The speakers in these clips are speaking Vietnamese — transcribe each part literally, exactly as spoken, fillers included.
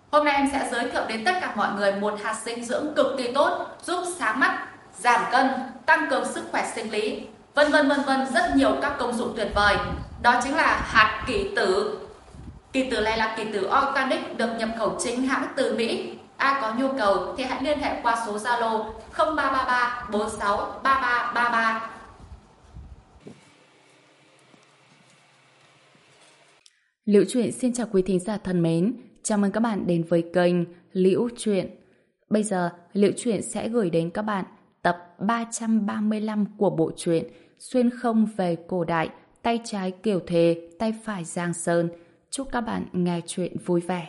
Hôm nay em sẽ giới thiệu đến tất cả mọi người một hạt dinh dưỡng cực kỳ tốt, giúp sáng mắt, giảm cân, tăng cường sức khỏe sinh lý, vân vân vân vân, rất nhiều các công dụng tuyệt vời. Đó chính là hạt kỷ tử. Kỷ tử này là kỷ tử organic được nhập khẩu chính hãng từ Mỹ. Ai có nhu cầu thì hãy liên hệ qua số Zalo không ba ba ba bốn sáu ba ba ba ba. Liễu Chuyện xin chào quý thính giả thân mến, chào mừng các bạn đến với kênh Liễu Chuyện. Bây giờ, Liễu Chuyện sẽ gửi đến các bạn tập ba trăm ba mươi lăm của bộ truyện Xuyên không về cổ đại, tay trái Kiều Thề, tay phải Giang Sơn. Chúc các bạn nghe chuyện vui vẻ.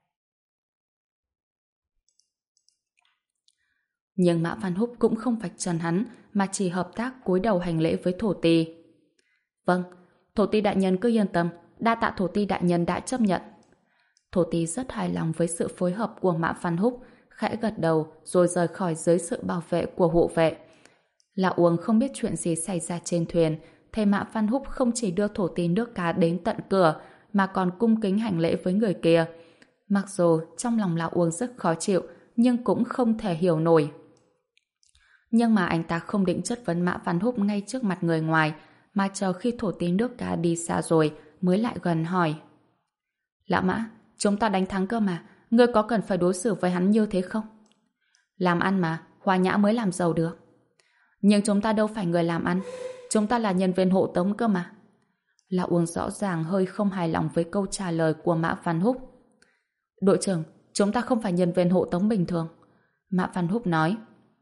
Nhưng Mã Văn Húc cũng không vạch trần hắn, mà chỉ hợp tác cúi đầu hành lễ với thổ tỳ. Vâng, thổ tỳ đại nhân cứ yên tâm, đa tạ thổ tỳ đại nhân đã chấp nhận. Thổ tỳ rất hài lòng với sự phối hợp của Mã Văn Húc, khẽ gật đầu rồi rời khỏi dưới sự bảo vệ của hộ vệ. Lão Uông không biết chuyện gì xảy ra trên thuyền, thế Mã Văn Húc không chỉ đưa thổ tỳ nước cá đến tận cửa, mà còn cung kính hành lễ với người kia. Mặc dù trong lòng Lão Uông rất khó chịu, nhưng cũng không thể hiểu nổi. Nhưng mà anh ta không định chất vấn Mã Văn Húc ngay trước mặt người ngoài, mà chờ khi thổ tỳ nước cá đi xa rồi mới lại gần hỏi. Lão Mã, chúng ta đánh thắng cơ mà, ngươi có cần phải đối xử với hắn như thế không? Làm ăn mà, hòa nhã mới làm giàu được. Nhưng chúng ta đâu phải người làm ăn, chúng ta là nhân viên hộ tống cơ mà. Lão Uông rõ ràng hơi không hài lòng với câu trả lời của Mã Văn Húc. Đội trưởng, chúng ta không phải nhân viên hộ tống bình thường. Mã Văn Húc nói.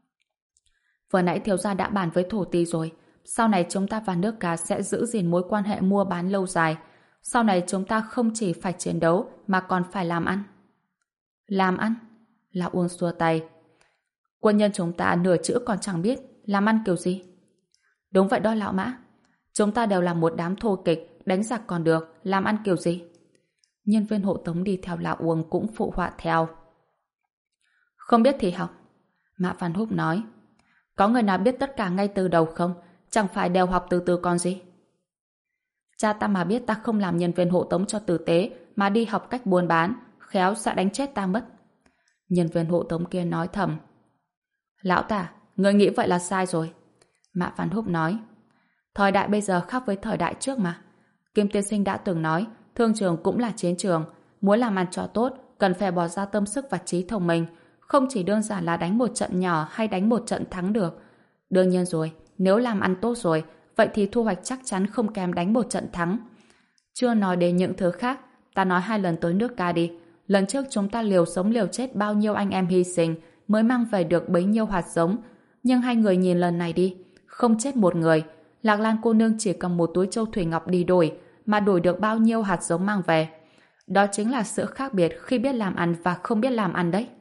Vừa nãy thiếu gia đã bàn với thổ tỳ rồi, sau này chúng ta và nước cá sẽ giữ gìn mối quan hệ mua bán lâu dài. Sau này chúng ta không chỉ phải chiến đấu mà còn phải làm ăn. Làm ăn? Lão Uông xua tay. Quân nhân chúng ta nửa chữ còn chẳng biết, làm ăn kiểu gì? Đúng vậy đó lão Mã. Chúng ta đều là một đám thô kịch, đánh giặc còn được, làm ăn kiểu gì? Nhân viên hộ tống đi theo lão Uông cũng phụ họa theo. Không biết thì học. Mã Văn Húc nói. Có người nào biết tất cả ngay từ đầu không? Chẳng phải đều học từ từ còn gì? Cha ta mà biết ta không làm nhân viên hộ tống cho tử tế mà đi học cách buôn bán, khéo sẽ đánh chết ta mất. Nhân viên hộ tống kia nói thầm. Lão tả, người nghĩ vậy là sai rồi. Mã Văn Húc nói. Thời đại bây giờ khác với thời đại trước mà. Kim tiên sinh đã từng nói, thương trường cũng là chiến trường. Muốn làm ăn cho tốt, cần phải bỏ ra tâm sức và trí thông minh. Không chỉ đơn giản là đánh một trận nhỏ hay đánh một trận thắng được. Đương nhiên rồi, nếu làm ăn tốt rồi, vậy thì thu hoạch chắc chắn không kém đánh một trận thắng. Chưa nói đến những thứ khác, ta nói hai lần tới nước ca đi. Lần trước chúng ta liều sống liều chết bao nhiêu anh em hy sinh mới mang về được bấy nhiêu hạt giống. Nhưng hai người nhìn lần này đi, không chết một người. Lạc Lan cô nương chỉ cầm một túi châu thủy ngọc đi đổi, mà đổi được bao nhiêu hạt giống mang về. Đó chính là sự khác biệt khi biết làm ăn và không biết làm ăn đấy.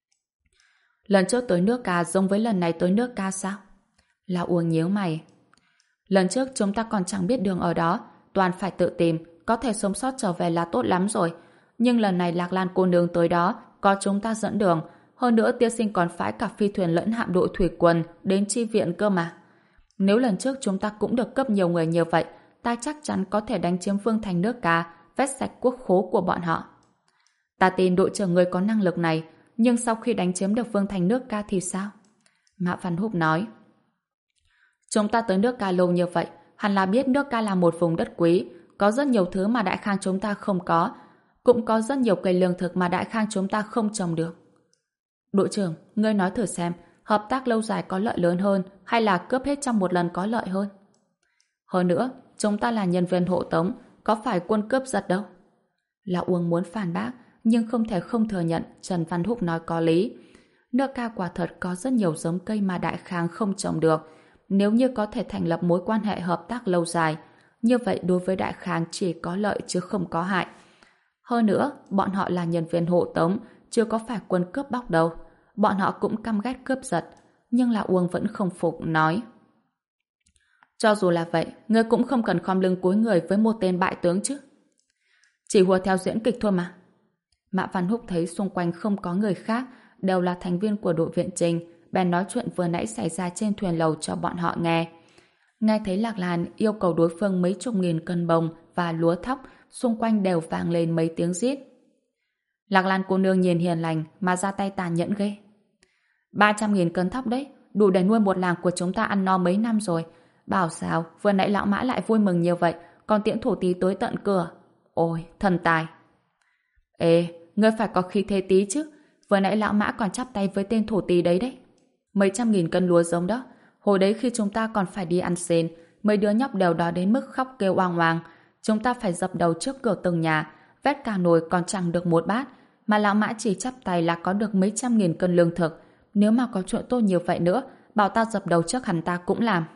Lần trước tới nước ca giống với lần này tới nước ca sao? Lão Uông nhíu mày. Lần trước chúng ta còn chẳng biết đường ở đó, toàn phải tự tìm, có thể sống sót trở về là tốt lắm rồi. Nhưng lần này Lạc Lan cô nương tới đó, có chúng ta dẫn đường, hơn nữa tiên sinh còn phái cả phi thuyền lẫn hạm đội thủy quân đến chi viện cơ mà. Nếu lần trước chúng ta cũng được cấp nhiều người như vậy, ta chắc chắn có thể đánh chiếm vương thành nước ca, vét sạch quốc khố của bọn họ. Ta tin đội trưởng người có năng lực này, nhưng sau khi đánh chiếm được vương thành nước ca thì sao? Mã Văn Húc nói. Chúng ta tới nước ca lâu như vậy, hẳn là biết nước ca là một vùng đất quý, có rất nhiều thứ mà Đại Khang chúng ta không có, cũng có rất nhiều cây lương thực mà Đại Khang chúng ta không trồng được. Đội trưởng, ngươi nói thử xem, hợp tác lâu dài có lợi lớn hơn hay là cướp hết trong một lần có lợi hơn? Hơn nữa, chúng ta là nhân viên hộ tống, có phải quân cướp giật đâu. Lão Uông muốn phản bác, nhưng không thể không thừa nhận Trần Văn Húc nói có lý. Nước ca quả thật có rất nhiều giống cây mà Đại Khang không trồng được. Nếu như có thể thành lập mối quan hệ hợp tác lâu dài, như vậy đối với Đại Khang chỉ có lợi chứ không có hại. Hơn nữa, bọn họ là nhân viên hộ tống, chưa có phải quân cướp bóc đâu. Bọn họ cũng căm ghét cướp giật, nhưng Lão Uông vẫn không phục, nói. Cho dù là vậy, ngươi cũng không cần khom lưng cúi người với một tên bại tướng chứ. Chỉ hùa theo diễn kịch thôi mà. Mã Văn Húc thấy xung quanh không có người khác, đều là thành viên của đội viện trình, bèn nói chuyện vừa nãy xảy ra trên thuyền lầu cho bọn họ nghe. Nghe thấy Lạc Lan yêu cầu đối phương mấy chục nghìn cân bông và lúa thóc, xung quanh đều vang lên mấy tiếng rít. Lạc Lan cô nương nhìn hiền lành mà ra tay tàn nhẫn ghê. Ba trăm nghìn cân thóc đấy, đủ để nuôi một làng của chúng ta ăn no mấy năm rồi. Bảo sao vừa nãy lão mã lại vui mừng như vậy, còn tiễn thổ tí tới tận cửa. Ôi, thần tài. Ê, ngươi phải có khí thế tí chứ. Vừa nãy lão mã còn chắp tay với tên thổ tí đấy đấy. Mấy trăm nghìn cân lúa giống đó. Hồi đấy khi chúng ta còn phải đi ăn xin, mấy đứa nhóc đều đó đến mức khóc kêu oang oang. Chúng ta phải dập đầu trước cửa từng nhà, vét cả nồi còn chẳng được một bát, mà lão mã chỉ chắp tay là có được mấy trăm nghìn cân lương thực. Nếu mà có chuyện tốt như vậy nữa, bảo ta dập đầu trước hắn ta cũng làm.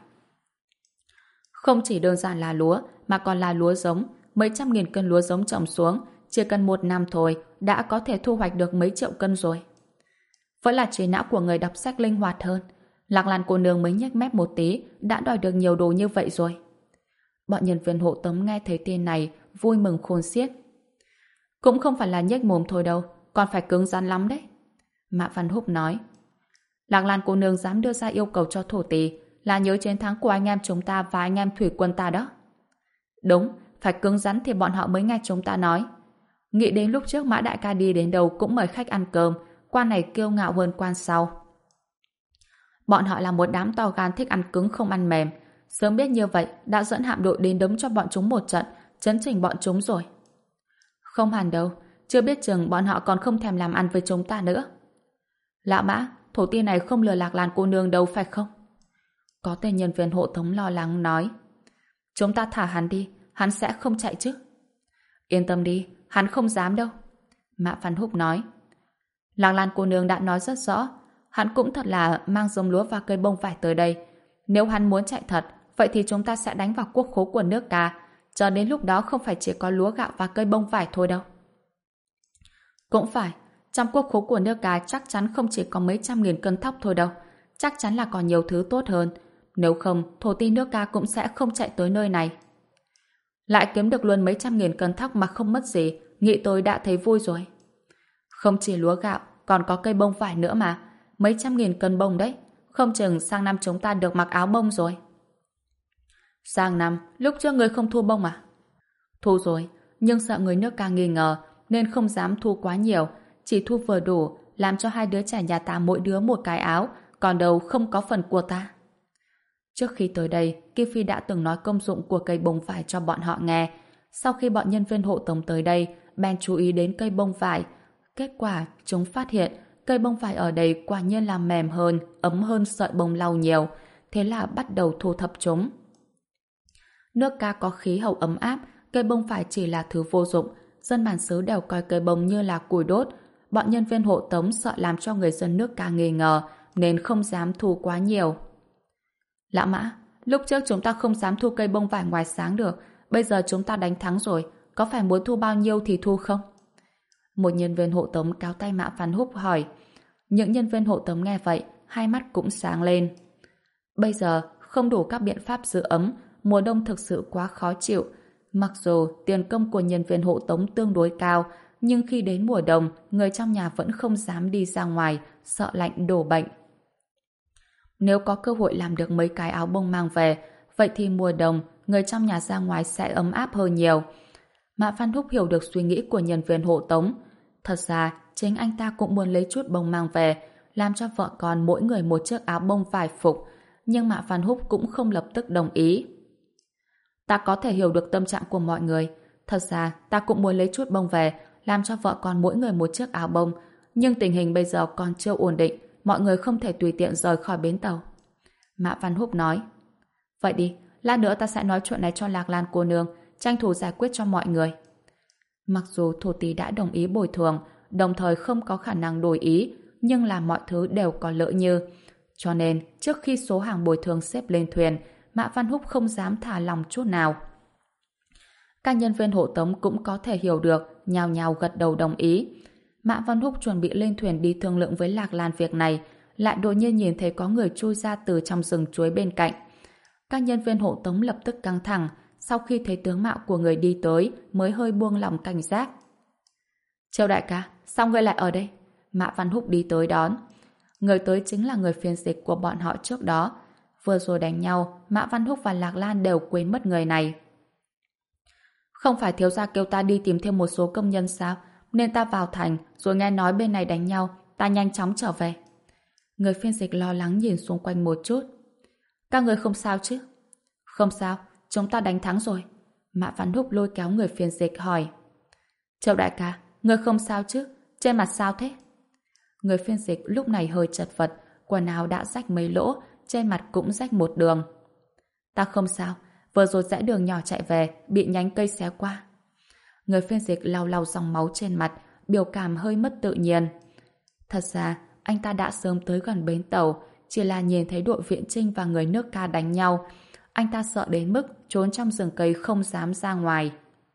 Không chỉ đơn giản là lúa, mà còn là lúa giống. Mấy trăm nghìn cân lúa giống trồng xuống, chỉ cần một năm thôi, đã có thể thu hoạch được mấy triệu cân rồi. Vẫn là trí não của người đọc sách linh hoạt hơn. Lạc Lan cô nương mới nhếch mép một tí, đã đòi được nhiều đồ như vậy rồi. Bọn nhân viên hộ tống nghe thấy tin này, vui mừng khôn xiết. Cũng không phải là nhếch mồm thôi đâu, còn phải cứng rắn lắm đấy. Mã Văn Húc nói. Lạc Lan cô nương dám đưa ra yêu cầu cho thổ tỳ là nhớ chiến thắng của anh em chúng ta và anh em thủy quân ta đó. Đúng, phải cứng rắn thì bọn họ mới nghe chúng ta nói. Nghĩ đến lúc trước Mã đại ca đi đến đâu cũng mời khách ăn cơm, quan này kiêu ngạo hơn quan sau. Bọn họ là một đám to gan thích ăn cứng không ăn mềm. Sớm biết như vậy đã dẫn hạm đội đến đấm cho bọn chúng một trận, chấn chỉnh bọn chúng rồi. Không hẳn đâu, chưa biết chừng bọn họ còn không thèm làm ăn với chúng ta nữa. Lão Mã, thổ tiên này không lừa Lạc Lan cô nương đâu phải không? Có tên nhân viên hộ tống lo lắng nói. Chúng ta thả hắn đi, hắn sẽ không chạy chứ. Yên tâm đi, hắn không dám đâu. Mã Văn Húc nói. Lạc Lan cô nương đã nói rất rõ, hắn cũng thật là mang giống lúa và cây bông vải tới đây. Nếu hắn muốn chạy thật, vậy thì chúng ta sẽ đánh vào quốc khố của nước Ca. Cho đến lúc đó không phải chỉ có lúa gạo và cây bông vải thôi đâu. Cũng phải, trong quốc khố của nước Ca chắc chắn không chỉ có mấy trăm nghìn cân thóc thôi đâu. Chắc chắn là còn nhiều thứ tốt hơn. Nếu không, thổ ti nước Ca cũng sẽ không chạy tới nơi này. Lại kiếm được luôn mấy trăm nghìn cân thóc mà không mất gì, nghĩ tôi đã thấy vui rồi. Không chỉ lúa gạo, còn có cây bông vải nữa mà. Mấy trăm nghìn cân bông đấy. Không chừng sang năm chúng ta được mặc áo bông rồi. Sang năm, lúc trước người không thu bông à? Thu rồi, nhưng sợ người nước Ca nghi ngờ, nên không dám thu quá nhiều, chỉ thu vừa đủ, làm cho hai đứa trẻ nhà ta mỗi đứa một cái áo, còn đầu không có phần của ta. Trước khi tới đây, Kim Phi đã từng nói công dụng của cây bông vải cho bọn họ nghe. Sau khi bọn nhân viên hộ tống tới đây, bèn chú ý đến cây bông vải. Kết quả, chúng phát hiện cây bông vải ở đây quả nhiên là mềm hơn, ấm hơn sợi bông lau nhiều. Thế là bắt đầu thu thập chúng. Nước Ca có khí hậu ấm áp, cây bông vải chỉ là thứ vô dụng. Dân bản xứ đều coi cây bông như là củi đốt. Bọn nhân viên hộ tống sợ làm cho người dân nước Ca nghi ngờ, nên không dám thu quá nhiều. Lão Mã, lúc trước chúng ta không dám thu cây bông vải ngoài sáng được, bây giờ chúng ta đánh thắng rồi, có phải muốn thu bao nhiêu thì thu không? Một nhân viên hộ tống cáo tay Mã Văn Húc hỏi. Những nhân viên hộ tống nghe vậy, hai mắt cũng sáng lên. Bây giờ, không đủ các biện pháp giữ ấm, mùa đông thực sự quá khó chịu. Mặc dù tiền công của nhân viên hộ tống tương đối cao, nhưng khi đến mùa đông, người trong nhà vẫn không dám đi ra ngoài, sợ lạnh đổ bệnh. Nếu có cơ hội làm được mấy cái áo bông mang về, vậy thì mùa đông, người trong nhà ra ngoài sẽ ấm áp hơn nhiều. Mã Văn Húc hiểu được suy nghĩ của nhân viên hộ tống. Thật ra, chính anh ta cũng muốn lấy chút bông mang về, làm cho vợ con mỗi người một chiếc áo bông vải phục. Nhưng Mã Văn Húc cũng không lập tức đồng ý. Ta có thể hiểu được tâm trạng của mọi người. Thật ra, ta cũng muốn lấy chút bông về, làm cho vợ con mỗi người một chiếc áo bông. Nhưng tình hình bây giờ còn chưa ổn định, mọi người không thể tùy tiện rời khỏi bến tàu. Mã Văn Húc nói. Vậy đi, lát nữa ta sẽ nói chuyện này cho Lạc Lan cô nương, tranh thủ giải quyết cho mọi người. Mặc dù thổ tí đã đồng ý bồi thường, đồng thời không có khả năng đổi ý, nhưng là mọi thứ đều có lỡ như. Cho nên, trước khi số hàng bồi thường xếp lên thuyền, Mã Văn Húc không dám thả lòng chút nào. Các nhân viên hộ tống cũng có thể hiểu được, nhào nhào gật đầu đồng ý. Mã Văn Húc chuẩn bị lên thuyền đi thương lượng với Lạc Lan việc này, lại đột nhiên nhìn thấy có người chui ra từ trong rừng chuối bên cạnh. Các nhân viên hộ tống lập tức căng thẳng, sau khi thấy tướng mạo của người đi tới mới hơi buông lòng cảnh giác. Châu đại ca, sao ngươi lại ở đây? Mã Văn Húc đi tới đón. Người tới chính là người phiên dịch của bọn họ trước đó. Vừa rồi đánh nhau, Mã Văn Húc và Lạc Lan đều quên mất người này. Không phải thiếu gia kêu ta đi tìm thêm một số công nhân sao? nên ta vào thành rồi nghe nói bên này đánh nhau, ta nhanh chóng trở về. Người phiên dịch lo lắng nhìn xung quanh một chút. Các người không sao chứ? Không sao, chúng ta đánh thắng rồi. Mã Văn Húc lôi kéo người phiên dịch hỏi. Triệu đại ca, người không sao chứ? Trên mặt sao thế? Người phiên dịch lúc này hơi chật vật, quần áo đã rách mấy lỗ, trên mặt cũng rách một đường. Ta không sao, vừa rồi rẽ đường nhỏ chạy về, bị nhánh cây xé qua. Người phiên dịch lau lau dòng máu trên mặt, biểu cảm hơi mất tự nhiên. Thật ra, anh ta đã sớm tới gần bến tàu, chỉ là nhìn thấy đội viện Trinh và người nước ca đánh nhau. Anh ta sợ đến mức trốn trong rừng cây không dám ra ngoài.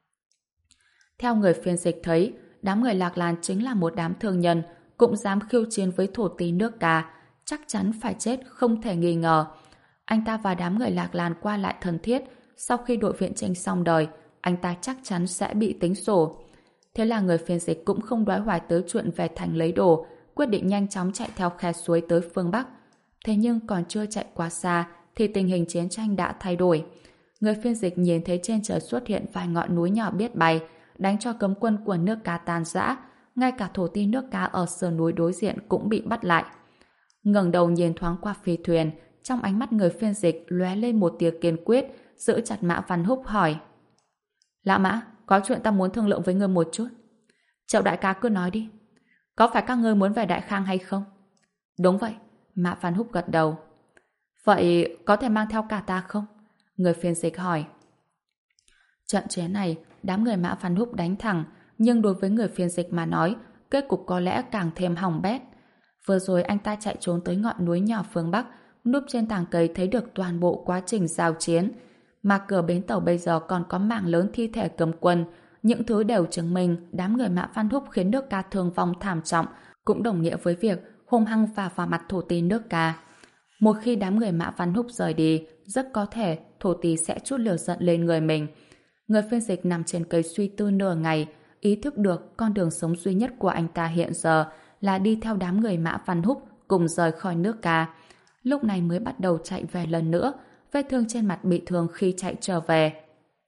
Theo người phiên dịch thấy, đám người Lạc Lan chính là một đám thương nhân, cũng dám khiêu chiến với thổ tí nước ca, chắc chắn phải chết không thể nghi ngờ. Anh ta và đám người Lạc Lan qua lại thân thiết, sau khi đội viện Trinh xong đời, anh ta chắc chắn sẽ bị tính sổ. Thế là người phiên dịch cũng không đoái hoài tới chuyện về thành lấy đồ, quyết định nhanh chóng chạy theo khe suối tới phương Bắc. Thế nhưng còn chưa chạy quá xa thì tình hình chiến tranh đã thay đổi. Người phiên dịch nhìn thấy trên trời xuất hiện vài ngọn núi nhỏ biết bay, đánh cho cấm quân của nước ca tan rã, ngay cả thổ ti nước ca ở sườn núi đối diện cũng bị bắt lại. Ngẩng đầu nhìn thoáng qua phi thuyền, trong ánh mắt người phiên dịch lóe lên một tia kiên quyết, giữ chặt Mã Văn Húc hỏi. Lã Mã, có chuyện ta muốn thương lượng với ngươi một chút. Triệu đại ca cứ nói đi. Có phải các ngươi muốn về Đại Khang hay không? Đúng vậy, Mã Văn Húc gật đầu. Vậy có thể mang theo cả ta không? Người phiên dịch hỏi. Trận chiến này, đám người Mã Văn Húc đánh thẳng, nhưng đối với người phiên dịch mà nói, kết cục có lẽ càng thêm hỏng bét. Vừa rồi anh ta chạy trốn tới ngọn núi nhỏ phương Bắc, núp trên tàng cây thấy được toàn bộ quá trình giao chiến. Mà cửa bến tàu bây giờ còn có mảng lớn thi thể cấm quân, những thứ đều chứng minh đám người Mã Văn Húc khiến nước ca thương vong thảm trọng, cũng đồng nghĩa với việc hung hăng và vào mặt thổ tí nước ca. Một khi đám người Mã Văn Húc rời đi, rất có thể thổ tí sẽ trút lửa giận lên người mình. Người phiên dịch nằm trên cây suy tư nửa ngày, ý thức được con đường sống duy nhất của anh ta hiện giờ là đi theo đám người Mã Văn Húc cùng rời khỏi nước ca. Lúc này mới bắt đầu chạy về lần nữa, vết thương trên mặt bị thương khi chạy trở về.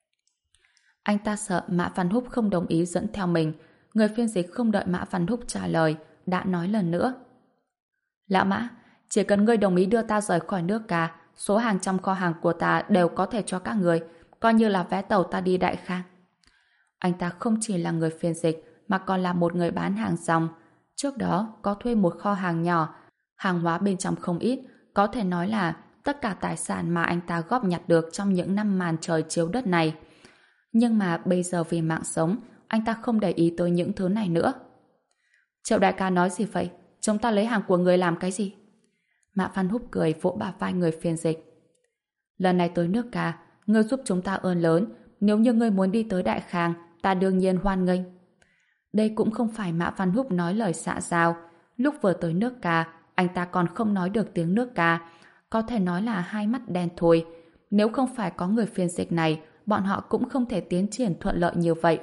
Anh ta sợ Mã Văn Húc không đồng ý dẫn theo mình. Người phiên dịch không đợi Mã Văn Húc trả lời, đã nói lần nữa. Lão Mã, chỉ cần ngươi đồng ý đưa ta rời khỏi nước ca, số hàng trong kho hàng của ta đều có thể cho các người, coi như là vé tàu ta đi Đại Khang. Anh ta không chỉ là người phiên dịch, mà còn là một người bán hàng rong. Trước đó có thuê một kho hàng nhỏ, hàng hóa bên trong không ít, có thể nói là tất cả tài sản mà anh ta góp nhặt được trong những năm màn trời chiếu đất này. Nhưng mà bây giờ vì mạng sống, anh ta không để ý tới những thứ này nữa. Triệu đại ca nói gì vậy? Chúng ta lấy hàng của người làm cái gì? Mã Văn Húc cười vỗ bả vai người phiên dịch. Lần này tới nước ca, ngươi giúp chúng ta ơn lớn. Nếu như ngươi muốn đi tới Đại Khang, ta đương nhiên hoan nghênh. Đây cũng không phải Mã Văn Húc nói lời xạ giao. Lúc vừa tới nước ca, anh ta còn không nói được tiếng nước ca. Có thể nói là hai mắt đen thôi. Nếu không phải có người phiên dịch này, bọn họ cũng không thể tiến triển thuận lợi như vậy.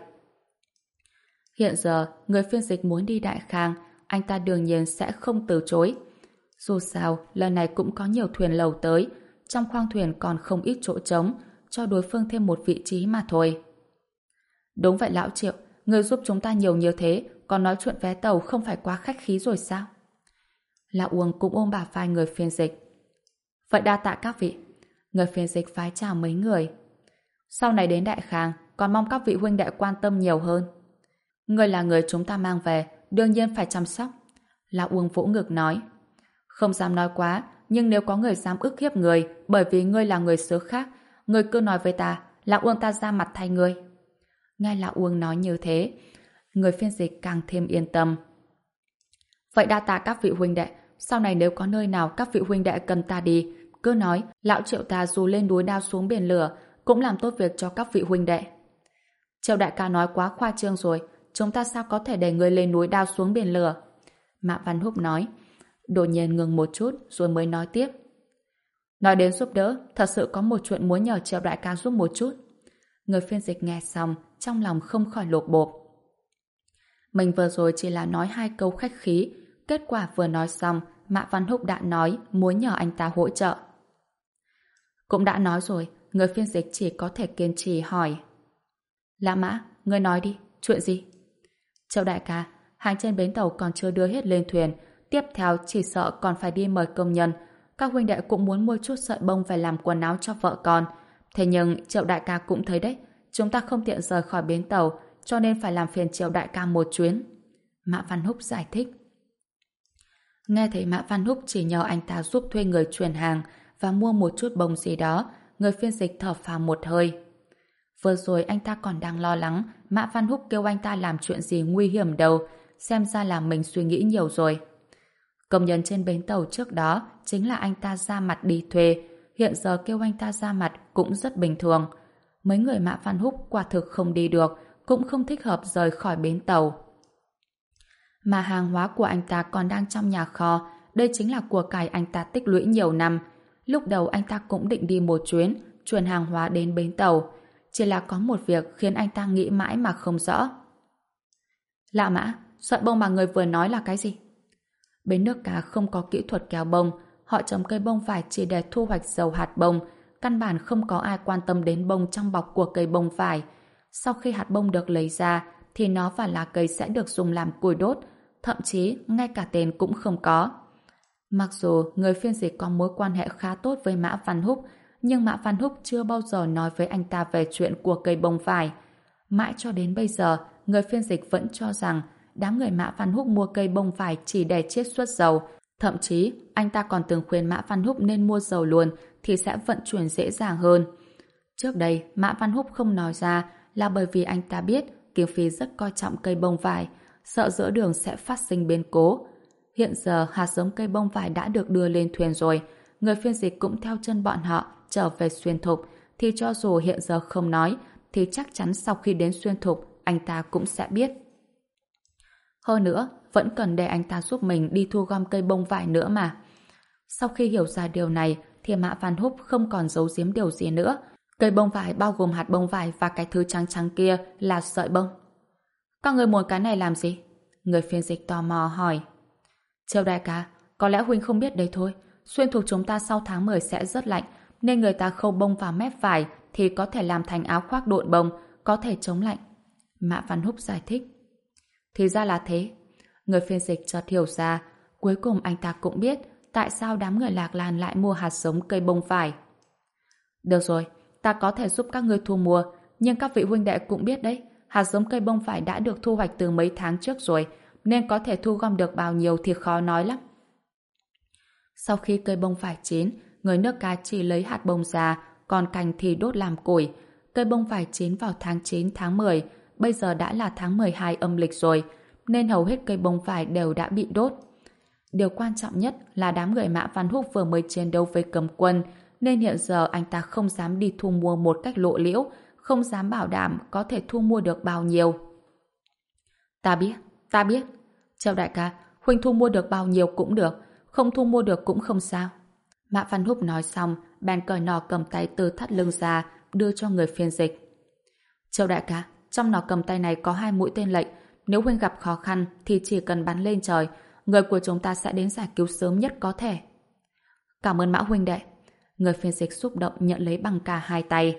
Hiện giờ, người phiên dịch muốn đi Đại Khang, anh ta đương nhiên sẽ không từ chối. Dù sao, lần này cũng có nhiều thuyền lầu tới, trong khoang thuyền còn không ít chỗ trống, cho đối phương thêm một vị trí mà thôi. Đúng vậy lão Triệu, người giúp chúng ta nhiều như thế, còn nói chuyện vé tàu không phải quá khách khí rồi sao? Lão Uông cũng ôm bả vai người phiên dịch. Vậy đa tạ các vị. Người phiên dịch phái chào mấy người. Sau này đến Đại Khang, còn mong các vị huynh đệ quan tâm nhiều hơn. Người là người chúng ta mang về, đương nhiên phải chăm sóc. Lão Uông vỗ ngực nói. Không dám nói quá, nhưng nếu có người dám ức hiếp người bởi vì ngươi là người xứ khác, ngươi cứ nói với ta, Lão Uông ta ra mặt thay ngươi. Nghe Lão Uông nói như thế, người phiên dịch càng thêm yên tâm. Vậy đa tạ các vị huynh đệ, sau này nếu có nơi nào các vị huynh đệ cần ta đi, cứ nói, lão Triệu ta dù lên núi đao xuống biển lửa, cũng làm tốt việc cho các vị huynh đệ. Triệu đại ca nói quá khoa trương rồi, chúng ta sao có thể để người lên núi đao xuống biển lửa? Mã Văn Húc nói. Đột nhiên ngừng một chút rồi mới nói tiếp. Nói đến giúp đỡ, thật sự có một chuyện muốn nhờ Triệu đại ca giúp một chút. Người phiên dịch nghe xong, trong lòng không khỏi lột bột. Mình vừa rồi chỉ là nói hai câu khách khí, kết quả vừa nói xong, Mã Văn Húc đã nói muốn nhờ anh ta hỗ trợ. Cũng đã nói rồi, người phiên dịch chỉ có thể kiên trì hỏi. Lã Mã, ngươi nói đi, chuyện gì? Triệu đại ca, hàng trên bến tàu còn chưa đưa hết lên thuyền, tiếp theo chỉ sợ còn phải đi mời công nhân. Các huynh đệ cũng muốn mua chút sợi bông về làm quần áo cho vợ con. Thế nhưng Triệu đại ca cũng thấy đấy, chúng ta không tiện rời khỏi bến tàu, cho nên phải làm phiền Triệu đại ca một chuyến. Mã Văn Húc giải thích. Nghe thấy Mã Văn Húc chỉ nhờ anh ta giúp thuê người chuyển hàng và mua một chút bông gì đó, người phiên dịch thở phào một hơi. Vừa rồi anh ta còn đang lo lắng Mã Văn Húc kêu anh ta làm chuyện gì nguy hiểm đâu, xem ra là mình suy nghĩ nhiều rồi. Công nhân trên bến tàu trước đó chính là anh ta ra mặt đi thuê, hiện giờ kêu anh ta ra mặt cũng rất bình thường. Mấy người Mã Văn Húc quả thực không đi được, cũng không thích hợp rời khỏi bến tàu. Mà hàng hóa của anh ta còn đang trong nhà kho, đây chính là của cải anh ta tích lũy nhiều năm. Lúc đầu anh ta cũng định đi một chuyến, chuyển hàng hóa đến bến tàu. Chỉ là có một việc khiến anh ta nghĩ mãi mà không rõ. Lạ Mã, sợi bông mà người vừa nói là cái gì? Bến nước cá không có kỹ thuật kéo bông, họ trồng cây bông vải chỉ để thu hoạch dầu hạt bông, căn bản không có ai quan tâm đến bông trong bọc của cây bông vải. Sau khi hạt bông được lấy ra, thì nó và lá cây sẽ được dùng làm củi đốt, thậm chí ngay cả tên cũng không có. Mặc dù người phiên dịch có mối quan hệ khá tốt với Mã Văn Húc, nhưng Mã Văn Húc chưa bao giờ nói với anh ta về chuyện của cây bông vải. Mãi cho đến bây giờ, người phiên dịch vẫn cho rằng đám người Mã Văn Húc mua cây bông vải chỉ để chiết xuất dầu. Thậm chí, anh ta còn từng khuyên Mã Văn Húc nên mua dầu luôn thì sẽ vận chuyển dễ dàng hơn. Trước đây, Mã Văn Húc không nói ra là bởi vì anh ta biết Kiều Phi rất coi trọng cây bông vải, sợ giữa đường sẽ phát sinh biến cố. Hiện giờ hạt giống cây bông vải đã được đưa lên thuyền rồi, người phiên dịch cũng theo chân bọn họ trở về Xuyên Thục, thì cho dù hiện giờ không nói, thì chắc chắn sau khi đến Xuyên Thục, anh ta cũng sẽ biết. Hơn nữa, vẫn cần để anh ta giúp mình đi thu gom cây bông vải nữa mà. Sau khi hiểu ra điều này, thì Mã Văn Húc không còn giấu giếm điều gì nữa. Cây bông vải bao gồm hạt bông vải và cái thứ trắng trắng kia là sợi bông. Các người muốn cái này làm gì? Người phiên dịch tò mò hỏi. Châu đại ca, có lẽ huynh không biết đấy thôi. Xuyên Thục chúng ta sau tháng mười sẽ rất lạnh, nên người ta khâu bông vào mép vải thì có thể làm thành áo khoác độn bông, có thể chống lạnh. Mã Văn Húc giải thích. Thì ra là thế. Người phiên dịch chợt hiểu ra, cuối cùng anh ta cũng biết tại sao đám người Lạc Lan lại mua hạt giống cây bông vải. Được rồi, ta có thể giúp các ngươi thu mua, nhưng các vị huynh đệ cũng biết đấy, hạt giống cây bông vải đã được thu hoạch từ mấy tháng trước rồi, nên có thể thu gom được bao nhiêu thì khó nói lắm. Sau khi cây bông vải chín, người nước Cá chỉ lấy hạt bông ra, còn cành thì đốt làm củi. Cây bông vải chín vào tháng chín, tháng mười, bây giờ đã là tháng mười hai âm lịch rồi, nên hầu hết cây bông vải đều đã bị đốt. Điều quan trọng nhất là đám người Mã Văn Húc vừa mới chiến đấu với cấm quân, nên hiện giờ anh ta không dám đi thu mua một cách lộ liễu, không dám bảo đảm có thể thu mua được bao nhiêu. Ta biết, ta biết. Châu đại ca, huynh thu mua được bao nhiêu cũng được, không thu mua được cũng không sao. Mã Văn Húc nói xong, bèn cởi nỏ cầm tay từ thắt lưng ra, đưa cho người phiên dịch. Châu đại ca, trong nỏ cầm tay này có hai mũi tên lệnh, nếu huynh gặp khó khăn thì chỉ cần bắn lên trời, người của chúng ta sẽ đến giải cứu sớm nhất có thể. Cảm ơn Mã huynh đệ. Người phiên dịch xúc động nhận lấy bằng cả hai tay.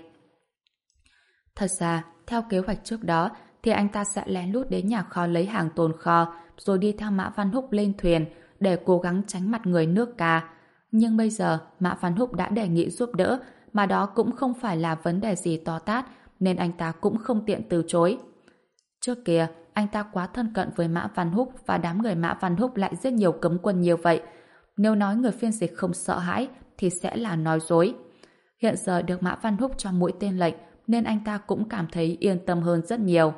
Thật ra, theo kế hoạch trước đó, thì anh ta sẽ lén lút đến nhà kho lấy hàng tồn kho, rồi đi theo Mã Văn Húc lên thuyền để cố gắng tránh mặt người nước Ca. Nhưng bây giờ, Mã Văn Húc đã đề nghị giúp đỡ, mà đó cũng không phải là vấn đề gì to tát, nên anh ta cũng không tiện từ chối. Trước kia, anh ta quá thân cận với Mã Văn Húc và đám người Mã Văn Húc lại rất nhiều cấm quân như vậy. Nếu nói người phiên dịch không sợ hãi, thì sẽ là nói dối. Hiện giờ được Mã Văn Húc cho mũi tên lệnh, nên anh ta cũng cảm thấy yên tâm hơn rất nhiều.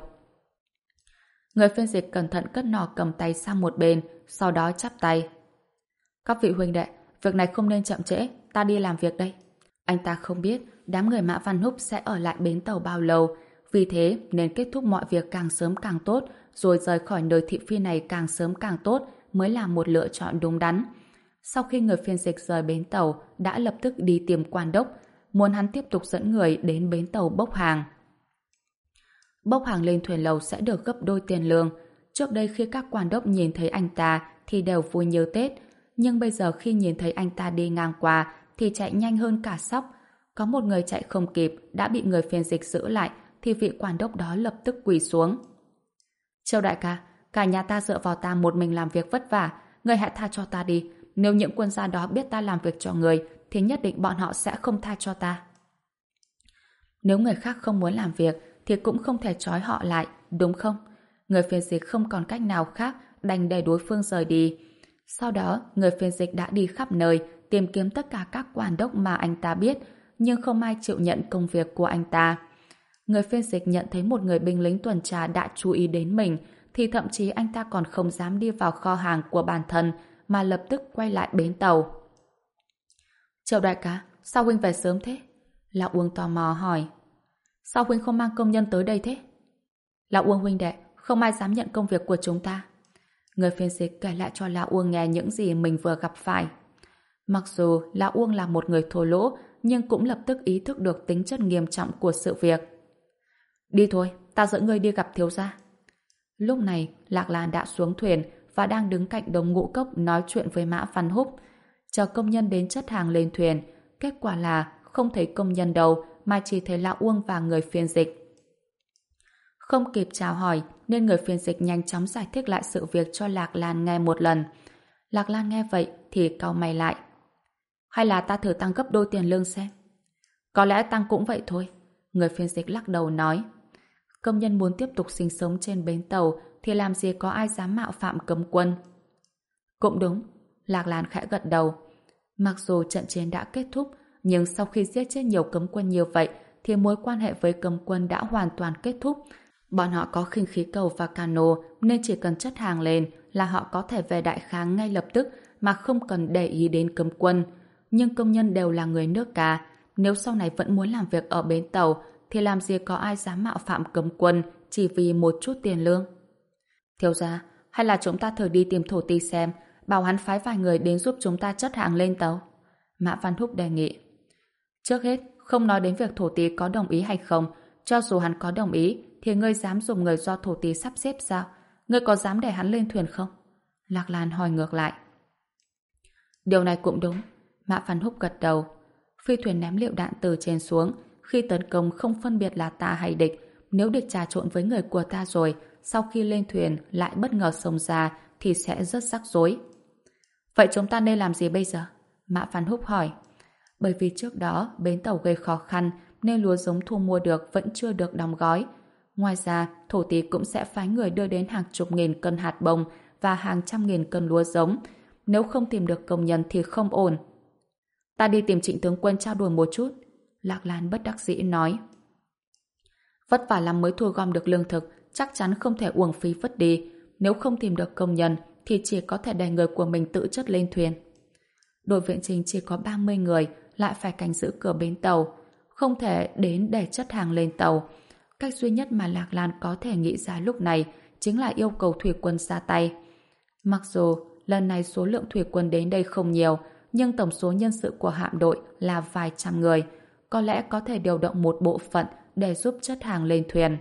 Người phiên dịch cẩn thận cất nỏ cầm tay sang một bên, sau đó chắp tay. Các vị huynh đệ, việc này không nên chậm trễ, ta đi làm việc đây. Anh ta không biết đám người Mã Văn Húc sẽ ở lại bến tàu bao lâu, vì thế nên kết thúc mọi việc càng sớm càng tốt, rồi rời khỏi nơi thị phi này càng sớm càng tốt mới là một lựa chọn đúng đắn. Sau khi người phiên dịch rời bến tàu, đã lập tức đi tìm quan đốc, muốn hắn tiếp tục dẫn người đến bến tàu bốc hàng. Bốc hàng lên thuyền lầu sẽ được gấp đôi tiền lương. Trước đây khi các quan đốc nhìn thấy anh ta thì đều vui như Tết, nhưng bây giờ khi nhìn thấy anh ta đi ngang qua thì chạy nhanh hơn cả sóc. Có một người chạy không kịp đã bị người phiên dịch giữ lại, thì vị quan đốc đó lập tức quỳ xuống. Châu đại ca, cả nhà ta dựa vào ta một mình làm việc vất vả, người hãy tha cho ta đi. Nếu những quân gia đó biết ta làm việc cho người, thì nhất định bọn họ sẽ không tha cho ta. Nếu người khác không muốn làm việc, thì cũng không thể trói họ lại, đúng không? Người phiên dịch không còn cách nào khác, đành để đối phương rời đi. Sau đó, người phiên dịch đã đi khắp nơi, tìm kiếm tất cả các quan đốc mà anh ta biết, nhưng không ai chịu nhận công việc của anh ta. Người phiên dịch nhận thấy một người binh lính tuần tra đã chú ý đến mình, thì thậm chí anh ta còn không dám đi vào kho hàng của bản thân, mà lập tức quay lại bến tàu. Triệu đại ca, sao huynh về sớm thế? Lão Uông tò mò hỏi. Sao huynh không mang công nhân tới đây thế? Lão Uông huynh đệ, không ai dám nhận công việc của chúng ta. Người phiên dịch kể lại cho Lão Uông nghe những gì mình vừa gặp phải. Mặc dù Lão Uông là một người thô lỗ, nhưng cũng lập tức ý thức được tính chất nghiêm trọng của sự việc. Đi thôi, ta dẫn ngươi đi gặp thiếu gia. Lúc này, Lạc Lan đã xuống thuyền và đang đứng cạnh đống ngũ cốc nói chuyện với Mã Văn Húc. Chờ công nhân đến chất hàng lên thuyền, kết quả là không thấy công nhân đâu mà chỉ thấy Lão Uông và người phiên dịch. Không kịp chào hỏi nên người phiên dịch nhanh chóng giải thích lại sự việc cho Lạc Lan nghe một lần. Lạc Lan nghe vậy thì cau mày lại. Hay là ta thử tăng gấp đôi tiền lương xem? Có lẽ tăng cũng vậy thôi. Người phiên dịch lắc đầu nói. Công nhân muốn tiếp tục sinh sống trên bến tàu thì làm gì có ai dám mạo phạm cấm quân. Cũng đúng. Lạc Lan khẽ gật đầu. Mặc dù trận chiến đã kết thúc, nhưng sau khi giết chết nhiều cấm quân như vậy thì mối quan hệ với cấm quân đã hoàn toàn kết thúc. Bọn họ có khinh khí cầu và cano nên chỉ cần chất hàng lên là họ có thể về Đại Kháng ngay lập tức mà không cần để ý đến cấm quân. Nhưng công nhân đều là người nước cả. Nếu sau này vẫn muốn làm việc ở bến tàu thì làm gì có ai dám mạo phạm cấm quân chỉ vì một chút tiền lương. Thiếu gia, hay là chúng ta thử đi tìm thổ ti xem, bảo hắn phái vài người đến giúp chúng ta chất hàng lên tàu. Mã Văn Húc đề nghị. Trước hết, không nói đến việc thổ ti có đồng ý hay không, cho dù hắn có đồng ý thì ngươi dám dùng người do thổ ti sắp xếp sao? Ngươi có dám để hắn lên thuyền không? Lạc Lan hỏi ngược lại. Điều này cũng đúng. Mã Văn Húc gật đầu. Phi thuyền ném lựu đạn từ trên xuống, khi tấn công không phân biệt là ta hay địch. Nếu địch trà trộn với người của ta rồi, sau khi lên thuyền lại bất ngờ xông ra thì sẽ rất rắc rối. Vậy chúng ta nên làm gì bây giờ? Mã Văn Húc hỏi. Bởi vì trước đó bến tàu gây khó khăn nên lúa giống thu mua được vẫn chưa được đóng gói. Ngoài ra, thổ tí cũng sẽ phái người đưa đến hàng chục nghìn cân hạt bông và hàng trăm nghìn cân lúa giống. Nếu không tìm được công nhân thì không ổn. Ta đi tìm Trịnh tướng quân trao đổi một chút. Lạc Lan bất đắc dĩ nói. Vất vả lắm mới thu gom được lương thực, chắc chắn không thể uổng phí vứt đi. Nếu không tìm được công nhân thì chỉ có thể để người của mình tự chất lên thuyền. Đội viện trình chỉ có ba mươi người, lại phải canh giữ cửa bến tàu. Không thể đến để chất hàng lên tàu. Cách duy nhất mà Lạc Lan có thể nghĩ ra lúc này chính là yêu cầu thủy quân ra tay. Mặc dù lần này số lượng thủy quân đến đây không nhiều, nhưng tổng số nhân sự của hạm đội là vài trăm người. Có lẽ có thể điều động một bộ phận để giúp chất hàng lên thuyền.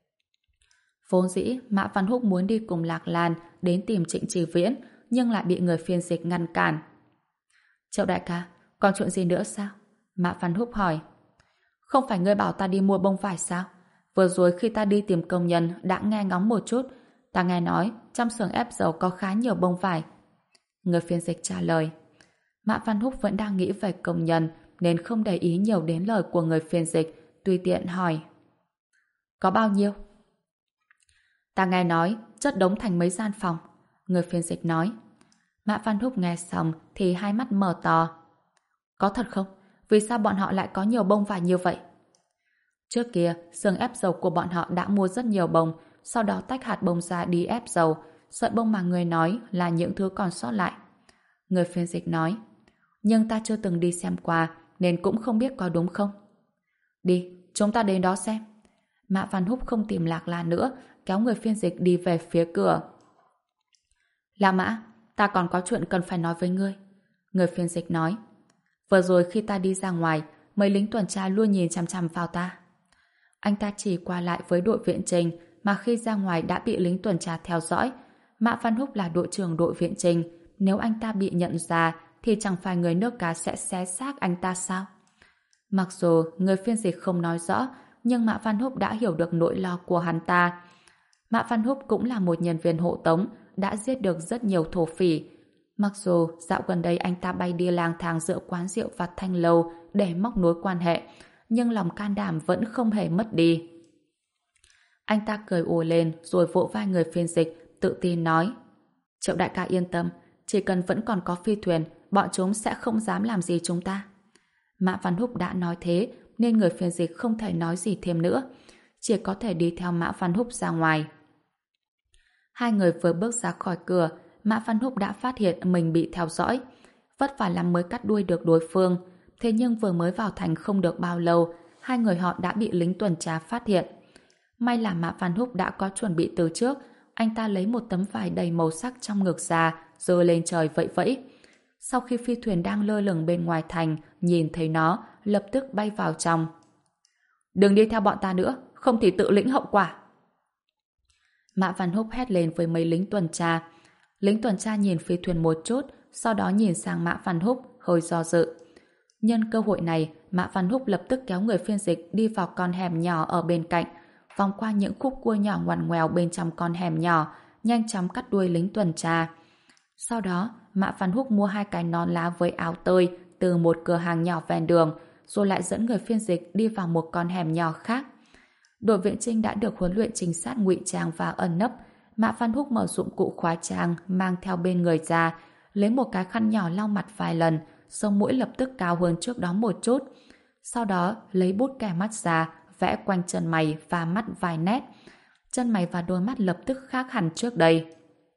Vốn dĩ, Mã Văn Húc muốn đi cùng Lạc Lan đến tìm Trịnh Trì Viễn, nhưng lại bị người phiên dịch ngăn cản. Triệu đại ca, còn chuyện gì nữa sao? Mã Văn Húc hỏi. Không phải ngươi bảo ta đi mua bông vải sao? Vừa rồi khi ta đi tìm công nhân đã nghe ngóng một chút. Ta nghe nói trong xưởng ép dầu có khá nhiều bông vải. Người phiên dịch trả lời. Mã Văn Húc vẫn đang nghĩ về công nhân nên không để ý nhiều đến lời của người phiên dịch, tùy tiện hỏi. Có bao nhiêu? Ta nghe nói chất đống thành mấy gian phòng. Người phiên dịch nói. Mã Văn Húc nghe xong thì hai mắt mở to. Có thật không? Vì sao bọn họ lại có nhiều bông vải như vậy? Trước kia, xưởng ép dầu của bọn họ đã mua rất nhiều bông, sau đó tách hạt bông ra đi ép dầu. Sợi bông mà người nói là những thứ còn sót lại. Người phiên dịch nói. Nhưng ta chưa từng đi xem qua, nên cũng không biết có đúng không. Đi, chúng ta đến đó xem. Mã Văn Húc không tìm Lạc Lan nữa, kéo người phiên dịch đi về phía cửa. La Mã, ta còn có chuyện cần phải nói với ngươi. Người phiên dịch nói. Vừa rồi khi ta đi ra ngoài, mấy lính tuần tra luôn nhìn chằm chằm vào ta. Anh ta chỉ qua lại với đội viện trình, mà khi ra ngoài đã bị lính tuần tra theo dõi. Mã Văn Húc là đội trưởng đội viện trình, nếu anh ta bị nhận ra thì chẳng phải người nước cá sẽ xé xác anh ta sao? Mặc dù người phiên dịch không nói rõ, nhưng Mã Văn Húc đã hiểu được nỗi lo của hắn ta. Mã Văn Húc cũng là một nhân viên hộ tống, đã giết được rất nhiều thổ phỉ. Mặc dù dạo gần đây anh ta bay đi lang thang giữa quán rượu và thanh lâu để móc nối quan hệ, nhưng lòng can đảm vẫn không hề mất đi. Anh ta cười ồ lên rồi vỗ vai người phiên dịch, tự tin nói: Triệu đại ca yên tâm, chỉ cần vẫn còn có phi thuyền, bọn chúng sẽ không dám làm gì chúng ta. Mã Văn Húc đã nói thế, nên người phiên dịch không thể nói gì thêm nữa, chỉ có thể đi theo Mã Văn Húc ra ngoài. Hai người vừa bước ra khỏi cửa, Mã Văn Húc đã phát hiện mình bị theo dõi. Vất vả lắm mới cắt đuôi được đối phương, thế nhưng vừa mới vào thành không được bao lâu, hai người họ đã bị lính tuần tra phát hiện. May là Mã Văn Húc đã có chuẩn bị từ trước, anh ta lấy một tấm vải đầy màu sắc trong ngực ra, giơ lên trời vẫy vẫy. Sau khi phi thuyền đang lơ lửng bên ngoài thành, nhìn thấy nó, lập tức bay vào trong. Đừng đi theo bọn ta nữa, không thì tự lĩnh hậu quả. Mã Văn Húc hét lên với mấy lính tuần tra. Lính tuần tra nhìn phi thuyền một chút, sau đó nhìn sang Mã Văn Húc, hơi do dự. Nhân cơ hội này, Mã Văn Húc lập tức kéo người phiên dịch đi vào con hẻm nhỏ ở bên cạnh, vòng qua những khúc cua nhỏ ngoằn ngoèo bên trong con hẻm nhỏ, nhanh chóng cắt đuôi lính tuần tra. Sau đó, Mã Văn Húc mua hai cái nón lá với áo tơi từ một cửa hàng nhỏ ven đường, rồi lại dẫn người phiên dịch đi vào một con hẻm nhỏ khác. Đội viện trinh đã được huấn luyện trinh sát ngụy trang và ẩn nấp. Mã Văn Húc mở dụng cụ khóa trang mang theo bên người ra, lấy một cái khăn nhỏ lau mặt vài lần, sống mũi lập tức cao hơn trước đó một chút. Sau đó lấy bút kẻ mắt ra, vẽ quanh chân mày và mắt vài nét. Chân mày và đôi mắt lập tức khác hẳn trước đây.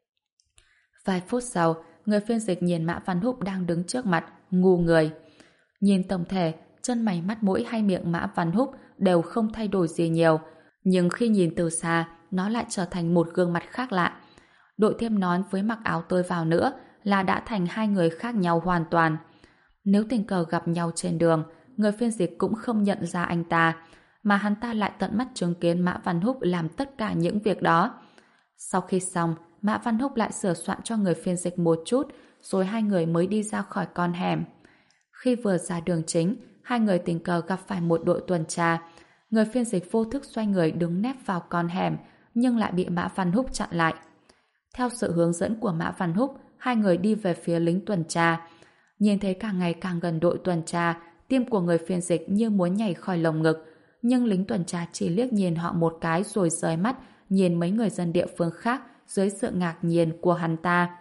Vài phút sau, người phiên dịch nhìn Mã Văn Húc đang đứng trước mặt, ngu người. Nhìn tổng thể, chân mày mắt mũi hay miệng Mã Văn Húc đều không thay đổi gì nhiều, nhưng khi nhìn từ xa, nó lại trở thành một gương mặt khác lạ. Đội thêm nón với mặc áo tơi vào nữa là đã thành hai người khác nhau hoàn toàn. Nếu tình cờ gặp nhau trên đường, người phiên dịch cũng không nhận ra anh ta, mà hắn ta lại tận mắt chứng kiến Mã Văn Húc làm tất cả những việc đó. Sau khi xong, Mã Văn Húc lại sửa soạn cho người phiên dịch một chút, rồi hai người mới đi ra khỏi con hẻm. Khi vừa ra đường chính, hai người tình cờ gặp phải một đội tuần tra. Người phiên dịch vô thức xoay người đứng nép vào con hẻm, nhưng lại bị Mã Văn Húc chặn lại. Theo sự hướng dẫn của Mã Văn Húc, hai người đi về phía lính tuần tra. Nhìn thấy càng ngày càng gần đội tuần tra, tim của người phiên dịch như muốn nhảy khỏi lồng ngực, nhưng lính tuần tra chỉ liếc nhìn họ một cái rồi rời mắt nhìn mấy người dân địa phương khác dưới sự ngạc nhiên của hắn ta.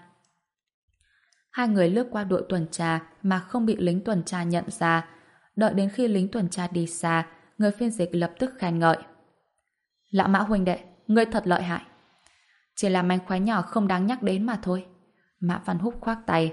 Hai người lướt qua đội tuần tra mà không bị lính tuần tra nhận ra. Đợi đến khi lính tuần tra đi xa, người phiên dịch lập tức khen ngợi. Lão Mã huynh đệ, ngươi thật lợi hại. Chỉ là mánh khóe nhỏ không đáng nhắc đến mà thôi. Mã Văn Húc khoác tay.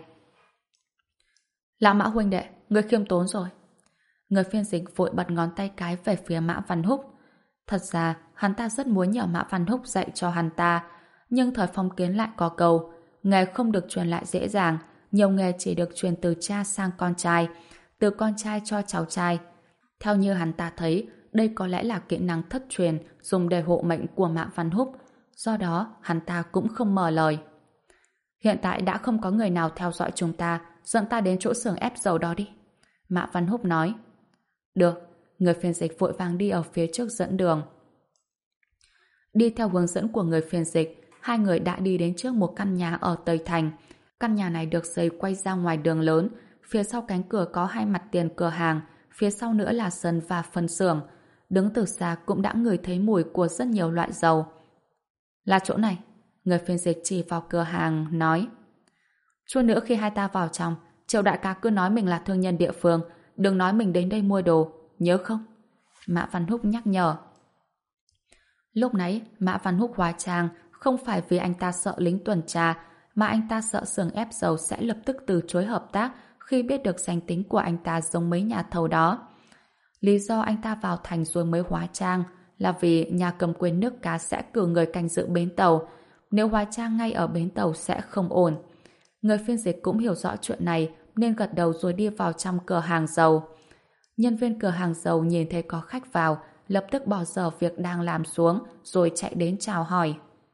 Lão Mã huynh đệ, ngươi khiêm tốn rồi. Người phiên dịch vội bật ngón tay cái về phía Mã Văn Húc. Thật ra, hắn ta rất muốn nhờ Mã Văn Húc dạy cho hắn ta, nhưng thời phong kiến lại có câu, nghề không được truyền lại dễ dàng, nhiều nghề chỉ được truyền từ cha sang con trai, từ con trai cho cháu trai. Theo như hắn ta thấy, đây có lẽ là kỹ năng thất truyền dùng để hộ mệnh của Mã Văn Húc, do đó hắn ta cũng không mở lời. Hiện tại đã không có người nào theo dõi chúng ta, dẫn ta đến chỗ xưởng ép dầu đó đi. Mã Văn Húc nói. Được, người phiên dịch vội vàng đi ở phía trước dẫn đường. Đi theo hướng dẫn của người phiên dịch, hai người đã đi đến trước một căn nhà ở Tây Thành. Căn nhà này được xây quay ra ngoài đường lớn, phía sau cánh cửa có hai mặt tiền cửa hàng, phía sau nữa là sân và phân xưởng. Đứng từ xa cũng đã ngửi thấy mùi của rất nhiều loại dầu. Là chỗ này, người phiên dịch chỉ vào cửa hàng, nói. Chút nữa khi hai ta vào trong, Triệu đại ca cứ nói mình là thương nhân địa phương, đừng nói mình đến đây mua đồ, nhớ không? Mã Văn Húc nhắc nhở. Lúc nãy, Mã Văn Húc hóa trang không phải vì anh ta sợ lính tuần tra, mà anh ta sợ xưởng ép dầu sẽ lập tức từ chối hợp tác khi biết được danh tính của anh ta giống mấy nhà thầu đó. Lý do anh ta vào thành rồi mới hóa trang là vì nhà cầm quyền nước cá sẽ cử người canh giữ bến tàu. Nếu hóa trang ngay ở bến tàu sẽ không ổn. Người phiên dịch cũng hiểu rõ chuyện này nên gật đầu rồi đi vào trong cửa hàng dầu. Nhân viên cửa hàng dầu nhìn thấy có khách vào, lập tức bỏ dở việc đang làm xuống rồi chạy đến chào hỏi.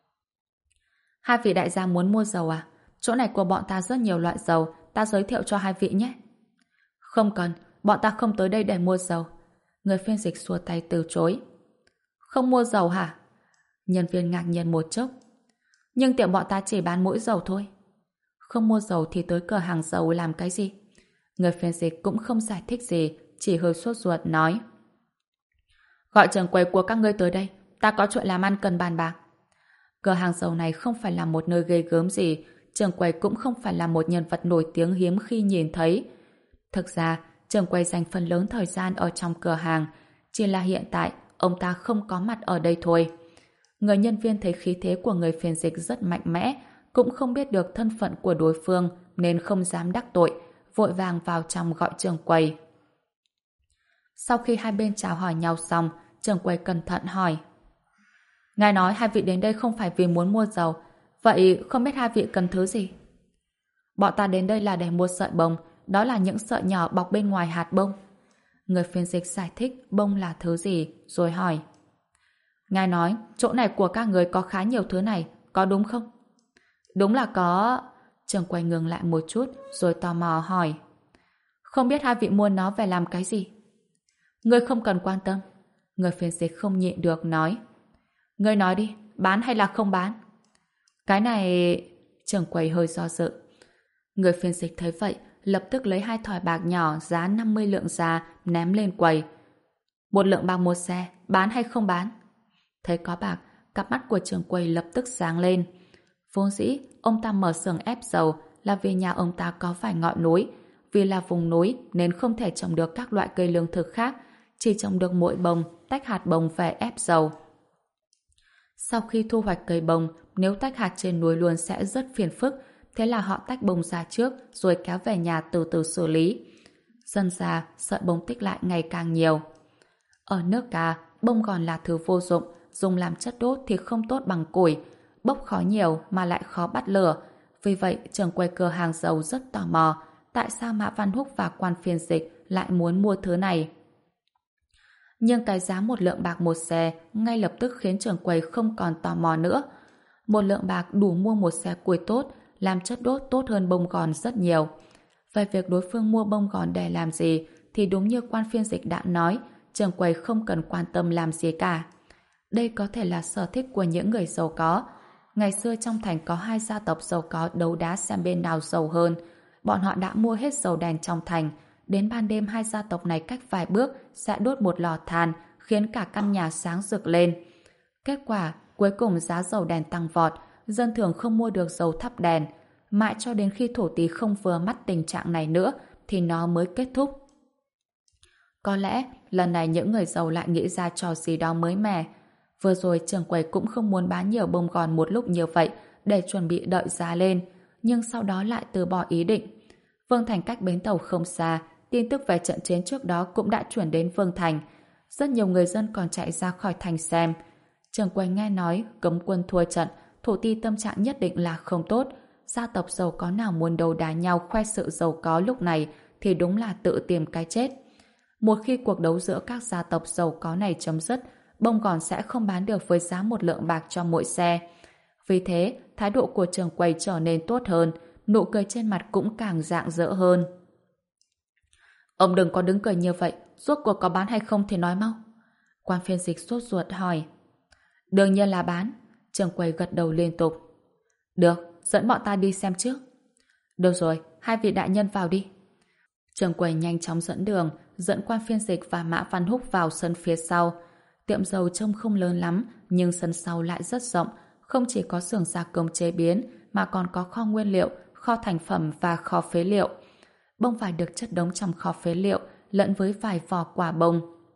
Hai vị đại gia muốn mua dầu à? Chỗ này của bọn ta rất nhiều loại dầu, ta giới thiệu cho hai vị nhé. Không cần, bọn ta không tới đây để mua dầu. Người phiên dịch xua tay từ chối. Không mua dầu hả? Nhân viên ngạc nhiên một chốc. Nhưng tiệm bọn ta chỉ bán mỗi dầu thôi. Không mua dầu thì tới cửa hàng dầu làm cái gì? Người phiên dịch cũng không giải thích gì, chỉ hơi sốt ruột nói. Gọi trưởng quầy của các ngươi tới đây, ta có chuyện làm ăn cần bàn bạc. Cửa hàng dầu này không phải là một nơi ghê gớm gì, trưởng quầy cũng không phải là một nhân vật nổi tiếng hiếm khi nhìn thấy. Thực ra, trưởng quầy dành phần lớn thời gian ở trong cửa hàng, chỉ là hiện tại ông ta không có mặt ở đây thôi. Người nhân viên thấy khí thế của người phiên dịch rất mạnh mẽ, cũng không biết được thân phận của đối phương nên không dám đắc tội, vội vàng vào trong gọi trưởng quầy. Sau khi hai bên chào hỏi nhau xong, trưởng quầy cẩn thận hỏi. Ngài nói hai vị đến đây không phải vì muốn mua dầu, vậy không biết hai vị cần thứ gì? Bọn ta đến đây là để mua sợi bông, đó là những sợi nhỏ bọc bên ngoài hạt bông. Người phiên dịch giải thích bông là thứ gì, rồi hỏi. Ngài nói chỗ này của các người có khá nhiều thứ này, có đúng không? Đúng là có. Trưởng quầy ngừng lại một chút, rồi tò mò hỏi. Không biết hai vị mua nó về làm cái gì? Ngươi không cần quan tâm. Người phiên dịch không nhịn được nói. Ngươi nói đi, bán hay là không bán? Cái này... Trưởng quầy hơi do dự. Người phiên dịch thấy vậy, lập tức lấy hai thỏi bạc nhỏ giá năm mươi lượng ra ném lên quầy. Một lượng bạc một xe, bán hay không bán? Thấy có bạc, cặp mắt của trưởng quầy lập tức sáng lên. Vốn dĩ, ông ta mở xưởng ép dầu là vì nhà ông ta có vài ngọn núi. Vì là vùng núi nên không thể trồng được các loại cây lương thực khác, chỉ trồng được mỗi bông, tách hạt bông về ép dầu. Sau khi thu hoạch cây bông, nếu tách hạt trên núi luôn sẽ rất phiền phức, thế là họ tách bông ra trước rồi kéo về nhà từ từ xử lý. Dần ra, sợi bông tích lại ngày càng nhiều. Ở nước ta, bông gòn là thứ vô dụng, dùng làm chất đốt thì không tốt bằng củi, bốc khói nhiều mà lại khó bắt lửa. Vì vậy, trưởng quầy cửa hàng dầu rất tò mò tại sao Mã Văn Húc và quan phiên dịch lại muốn mua thứ này. Nhưng cái giá một lượng bạc một xe ngay lập tức khiến trưởng quầy không còn tò mò nữa. Một lượng bạc đủ mua một xe củi tốt, làm chất đốt tốt hơn bông gòn rất nhiều. Về việc đối phương mua bông gòn để làm gì thì đúng như quan phiên dịch đã nói, trưởng quầy không cần quan tâm làm gì cả. Đây có thể là sở thích của những người giàu có. Ngày xưa trong thành có hai gia tộc giàu có đấu đá xem bên nào giàu hơn. Bọn họ đã mua hết dầu đèn trong thành. Đến ban đêm hai gia tộc này cách vài bước sẽ đốt một lò than, khiến cả căn nhà sáng rực lên. Kết quả, cuối cùng giá dầu đèn tăng vọt, dân thường không mua được dầu thắp đèn. Mãi cho đến khi thổ tí không vừa mắt tình trạng này nữa thì nó mới kết thúc. Có lẽ lần này những người giàu lại nghĩ ra trò gì đó mới mẻ. Vừa rồi trưởng quầy cũng không muốn bán nhiều bông gòn một lúc như vậy để chuẩn bị đợi giá lên, nhưng sau đó lại từ bỏ ý định. Vương Thành cách bến tàu không xa, tin tức về trận chiến trước đó cũng đã chuyển đến Vương Thành. Rất nhiều người dân còn chạy ra khỏi thành xem. Trưởng quầy nghe nói cấm quân thua trận, thổ ti tâm trạng nhất định là không tốt. Gia tộc giàu có nào muốn đấu đá nhau khoe sự giàu có lúc này thì đúng là tự tìm cái chết. Một khi cuộc đấu giữa các gia tộc giàu có này chấm dứt, bông gòn sẽ không bán được với giá một lượng bạc cho mỗi xe. Vì thế, thái độ của trưởng quầy trở nên tốt hơn, nụ cười trên mặt cũng càng rạng rỡ hơn. Ông đừng có đứng cười như vậy, rốt cuộc có bán hay không thì nói mau. Quan phiên dịch sốt ruột hỏi. Đương nhiên là bán. Trưởng quầy gật đầu liên tục. Được, dẫn bọn ta đi xem trước. Được rồi, hai vị đại nhân vào đi. Trưởng quầy nhanh chóng dẫn đường, dẫn quan phiên dịch và Mã Văn Húc vào sân phía sau. Tiệm dầu trông không lớn lắm, nhưng sân sau lại rất rộng, không chỉ có xưởng gia công chế biến, mà còn có kho nguyên liệu, kho thành phẩm và kho phế liệu. Bông vải được chất đống trong kho phế liệu, lẫn với vài vỏ quả bông.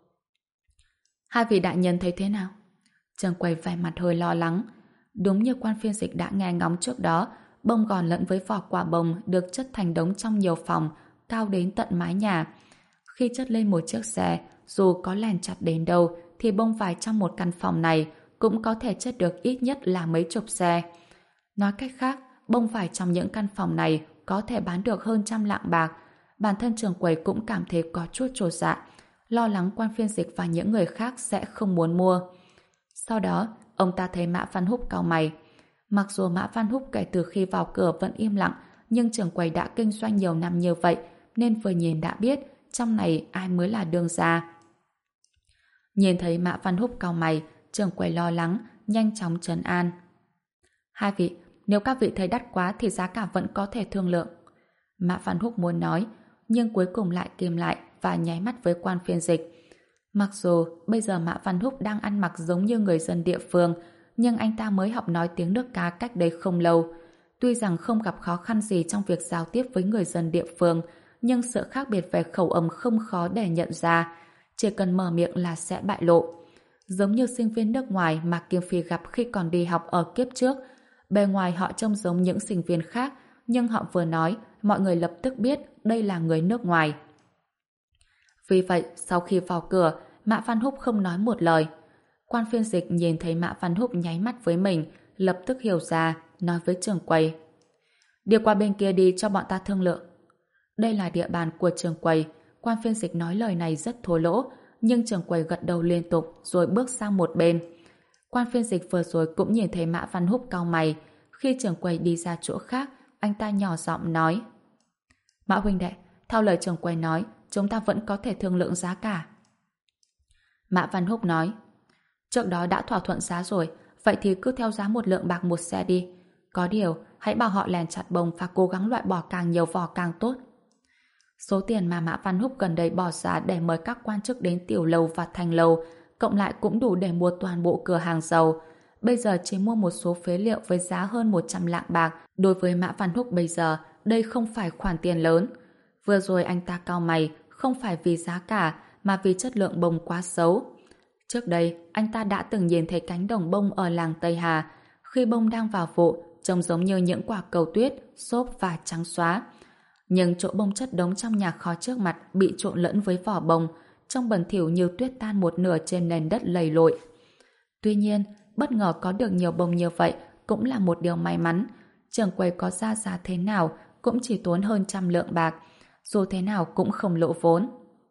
Hai vị đại nhân thấy thế nào? Trưởng quầy vẻ mặt hơi lo lắng. Đúng như quan phiên dịch đã nghe ngóng trước đó, bông gòn lẫn với vỏ quả bông được chất thành đống trong nhiều phòng, cao đến tận mái nhà. Khi chất lên một chiếc xe, dù có lèn chặt đến đâu, thì bông vải trong một căn phòng này cũng có thể chất được ít nhất là mấy chục xe. Nói cách khác, bông vải trong những căn phòng này có thể bán được hơn trăm lạng bạc. Bản thân trưởng quầy cũng cảm thấy có chút chột dạ, lo lắng quan phiên dịch và những người khác sẽ không muốn mua. Sau đó, ông ta thấy Mã Văn Húc cau mày. Mặc dù Mã Văn Húc kể từ khi vào cửa vẫn im lặng, nhưng trưởng quầy đã kinh doanh nhiều năm như vậy, nên vừa nhìn đã biết trong này ai mới là đương gia. Nhìn thấy Mã Văn Húc cau mày, trưởng quầy lo lắng, nhanh chóng trấn an. Hai vị, nếu các vị thấy đắt quá thì giá cả vẫn có thể thương lượng. Mã Văn Húc muốn nói, nhưng cuối cùng lại kìm lại và nháy mắt với quan phiên dịch. Mặc dù bây giờ Mã Văn Húc đang ăn mặc giống như người dân địa phương, nhưng anh ta mới học nói tiếng nước cá cách đây không lâu. Tuy rằng không gặp khó khăn gì trong việc giao tiếp với người dân địa phương, nhưng sự khác biệt về khẩu âm không khó để nhận ra. Chỉ cần mở miệng là sẽ bại lộ. Giống như sinh viên nước ngoài mà Kim Phi gặp khi còn đi học ở kiếp trước. Bề ngoài họ trông giống những sinh viên khác, nhưng họ vừa nói, mọi người lập tức biết đây là người nước ngoài. Vì vậy, sau khi vào cửa, Mã Văn Húc không nói một lời. Quan phiên dịch nhìn thấy Mã Văn Húc nháy mắt với mình, lập tức hiểu ra, nói với trưởng quầy. Đi qua bên kia đi cho bọn ta thương lượng. Đây là địa bàn của trưởng quầy. Quan phiên dịch nói lời này rất thô lỗ, nhưng trưởng quầy gật đầu liên tục rồi bước sang một bên. Quan phiên dịch vừa rồi cũng nhìn thấy Mã Văn Húc cau mày. Khi trưởng quầy đi ra chỗ khác, anh ta nhỏ giọng nói: Mã huynh đệ, theo lời trưởng quầy nói, chúng ta vẫn có thể thương lượng giá cả. Mã Văn Húc nói: Trước đó đã thỏa thuận giá rồi, vậy thì cứ theo giá một lượng bạc một xe đi. Có điều, hãy bảo họ lèn chặt bông và cố gắng loại bỏ càng nhiều vỏ càng tốt. Số tiền mà Mã Văn Húc gần đây bỏ ra để mời các quan chức đến tiểu lầu và thành lầu, cộng lại cũng đủ để mua toàn bộ cửa hàng dầu. Bây giờ chỉ mua một số phế liệu với giá hơn một trăm lạng bạc. Đối với Mã Văn Húc bây giờ, đây không phải khoản tiền lớn. Vừa rồi anh ta cau mày, không phải vì giá cả, mà vì chất lượng bông quá xấu. Trước đây, anh ta đã từng nhìn thấy cánh đồng bông ở làng Tây Hà. Khi bông đang vào vụ, trông giống như những quả cầu tuyết, xốp và trắng xóa. Nhưng chỗ bông chất đống trong nhà kho trước mặt bị trộn lẫn với vỏ bông, trông bẩn thỉu như tuyết tan một nửa trên nền đất lầy lội. Tuy nhiên, bất ngờ có được nhiều bông như vậy cũng là một điều may mắn. Trưởng quầy có ra giá thế nào cũng chỉ tốn hơn trăm lượng bạc, dù thế nào cũng không lỗ vốn.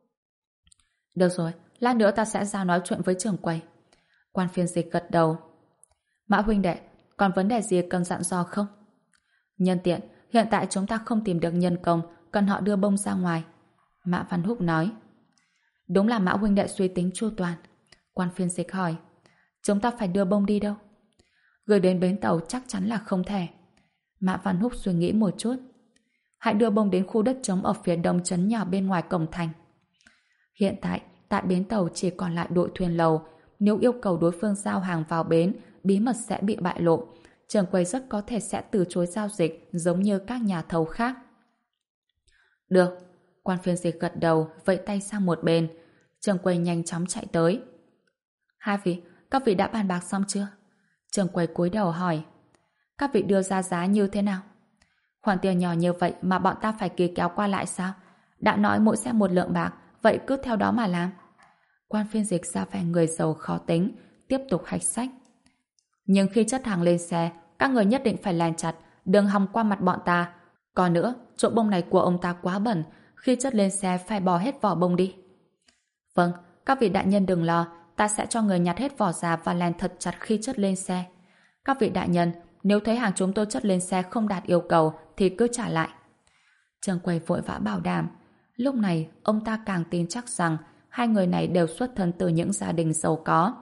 Được rồi, lát nữa ta sẽ ra nói chuyện với trưởng quầy. Quan phiên dịch gật đầu. Mã huynh đệ, còn vấn đề gì cần dặn dò không? Nhân tiện, hiện tại chúng ta không tìm được nhân công, cần họ đưa bông ra ngoài. Mã Văn Húc nói. Đúng là Mã huynh đệ suy tính chu toàn. Quan phiên dịch hỏi. Chúng ta phải đưa bông đi đâu? Gửi đến bến tàu chắc chắn là không thể. Mã Văn Húc suy nghĩ một chút. Hãy đưa bông đến khu đất trống ở phía đông trấn nhỏ bên ngoài cổng thành. Hiện tại, tại bến tàu chỉ còn lại đội thuyền lầu. Nếu yêu cầu đối phương giao hàng vào bến, bí mật sẽ bị bại lộ. Trưởng quầy rất có thể sẽ từ chối giao dịch giống như các nhà thầu khác. Được. Quan phiên dịch gật đầu, vẫy tay sang một bên. Trưởng quầy nhanh chóng chạy tới. Hai vị, các vị đã bàn bạc xong chưa? Trưởng quầy cúi đầu hỏi. Các vị đưa ra giá như thế nào? Khoản tiền nhỏ như vậy mà bọn ta phải ký kéo qua lại sao? Đã nói mỗi xe một lượng bạc, vậy cứ theo đó mà làm. Quan phiên dịch ra vẻ người giàu khó tính, tiếp tục hạch sách. Nhưng khi chất hàng lên xe, các người nhất định phải lèn chặt, đừng hòng qua mặt bọn ta. Còn nữa, chỗ bông này của ông ta quá bẩn, khi chất lên xe phải bỏ hết vỏ bông đi. Vâng, các vị đại nhân đừng lo, ta sẽ cho người nhặt hết vỏ ra và lèn thật chặt khi chất lên xe. Các vị đại nhân, nếu thấy hàng chúng tôi chất lên xe không đạt yêu cầu thì cứ trả lại. Trưởng quầy vội vã bảo đảm. Lúc này, ông ta càng tin chắc rằng hai người này đều xuất thân từ những gia đình giàu có.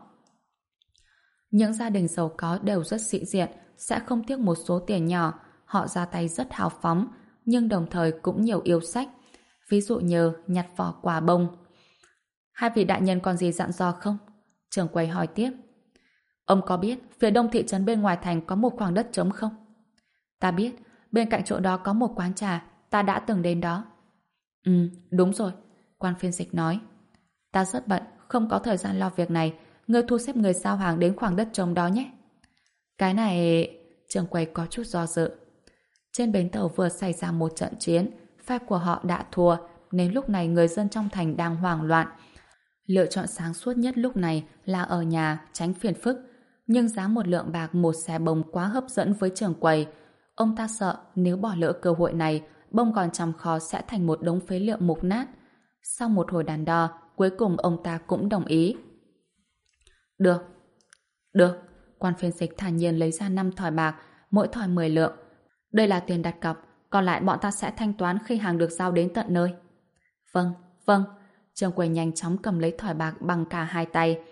Những gia đình giàu có đều rất sĩ diện, sẽ không tiếc một số tiền nhỏ. Họ ra tay rất hào phóng, nhưng đồng thời cũng nhiều yêu sách. Ví dụ như nhặt vỏ quả bông. Hai vị đại nhân còn gì dặn dò không? Trưởng quầy hỏi tiếp. Ông có biết phía đông thị trấn bên ngoài thành có một khoảng đất trống không? Ta biết, bên cạnh chỗ đó có một quán trà, ta đã từng đến đó. Ừ, đúng rồi, quan phiên dịch nói. Ta rất bận, không có thời gian lo việc này, ngươi thu xếp người giao hàng đến khoảng đất trống đó nhé. Cái này... Trưởng quầy có chút do dự. Trên bến tàu vừa xảy ra một trận chiến, phe của họ đã thua, nên lúc này người dân trong thành đang hoảng loạn. Lựa chọn sáng suốt nhất lúc này là ở nhà, tránh phiền phức. Nhưng giá một lượng bạc một xe bông quá hấp dẫn với trưởng quầy. Ông ta sợ nếu bỏ lỡ cơ hội này, bông còn trong kho sẽ thành một đống phế liệu mục nát. Sau một hồi đắn đo, cuối cùng ông ta cũng đồng ý. Được. Được. Quan phiên dịch thản nhiên lấy ra năm thỏi bạc, mỗi thỏi mười lượng. Đây là tiền đặt cọc, còn lại bọn ta sẽ thanh toán khi hàng được giao đến tận nơi. Vâng, vâng. Trưởng quầy nhanh chóng cầm lấy thỏi bạc bằng cả hai tay.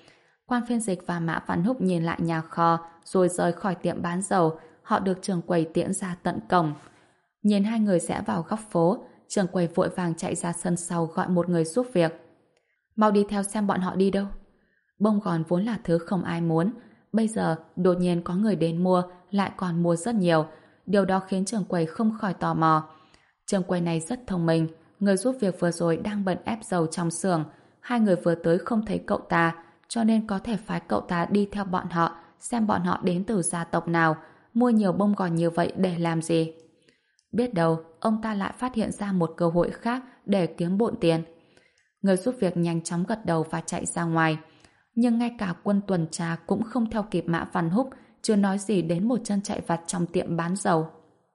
Quan phiên dịch và Mã Văn Húc nhìn lại nhà kho rồi rời khỏi tiệm bán dầu. Họ được trưởng quầy tiễn ra tận cổng. Nhìn hai người rẽ vào góc phố, trưởng quầy vội vàng chạy ra sân sau gọi một người giúp việc. Mau đi theo xem bọn họ đi đâu. Bông gòn vốn là thứ không ai muốn. Bây giờ đột nhiên có người đến mua, lại còn mua rất nhiều. Điều đó khiến trưởng quầy không khỏi tò mò. Trưởng quầy này rất thông minh. Người giúp việc vừa rồi đang bận ép dầu trong xưởng. Hai người vừa tới không thấy cậu ta, cho nên có thể phái cậu ta đi theo bọn họ, xem bọn họ đến từ gia tộc nào, mua nhiều bông gòn như vậy để làm gì. Biết đâu, ông ta lại phát hiện ra một cơ hội khác để kiếm bộn tiền. Người giúp việc nhanh chóng gật đầu và chạy ra ngoài. Nhưng ngay cả quân tuần tra cũng không theo kịp Mã Văn Húc, chưa nói gì đến một chân chạy vặt trong tiệm bán dầu.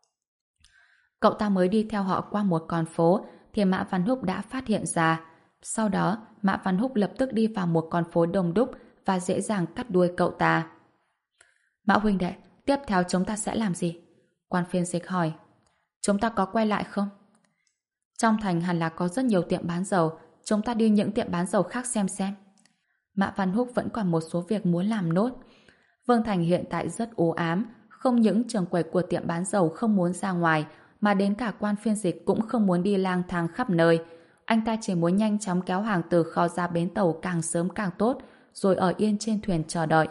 Cậu ta mới đi theo họ qua một con phố thì Mã Văn Húc đã phát hiện ra. Sau đó, Mã Văn Húc lập tức đi vào một con phố đông đúc và dễ dàng cắt đuôi cậu ta. Mã huynh đệ, tiếp theo chúng ta sẽ làm gì? Quan phiên dịch hỏi. Chúng ta có quay lại không? Trong thành hẳn là có rất nhiều tiệm bán dầu, chúng ta đi những tiệm bán dầu khác xem xem. Mã Văn Húc vẫn còn một số việc muốn làm nốt. Vương Thành hiện tại rất u ám, không những trưởng quầy của tiệm bán dầu không muốn ra ngoài, mà đến cả quan phiên dịch cũng không muốn đi lang thang khắp nơi. Anh ta chỉ muốn nhanh chóng kéo hàng từ kho ra bến tàu càng sớm càng tốt, rồi ở yên trên thuyền chờ đợi.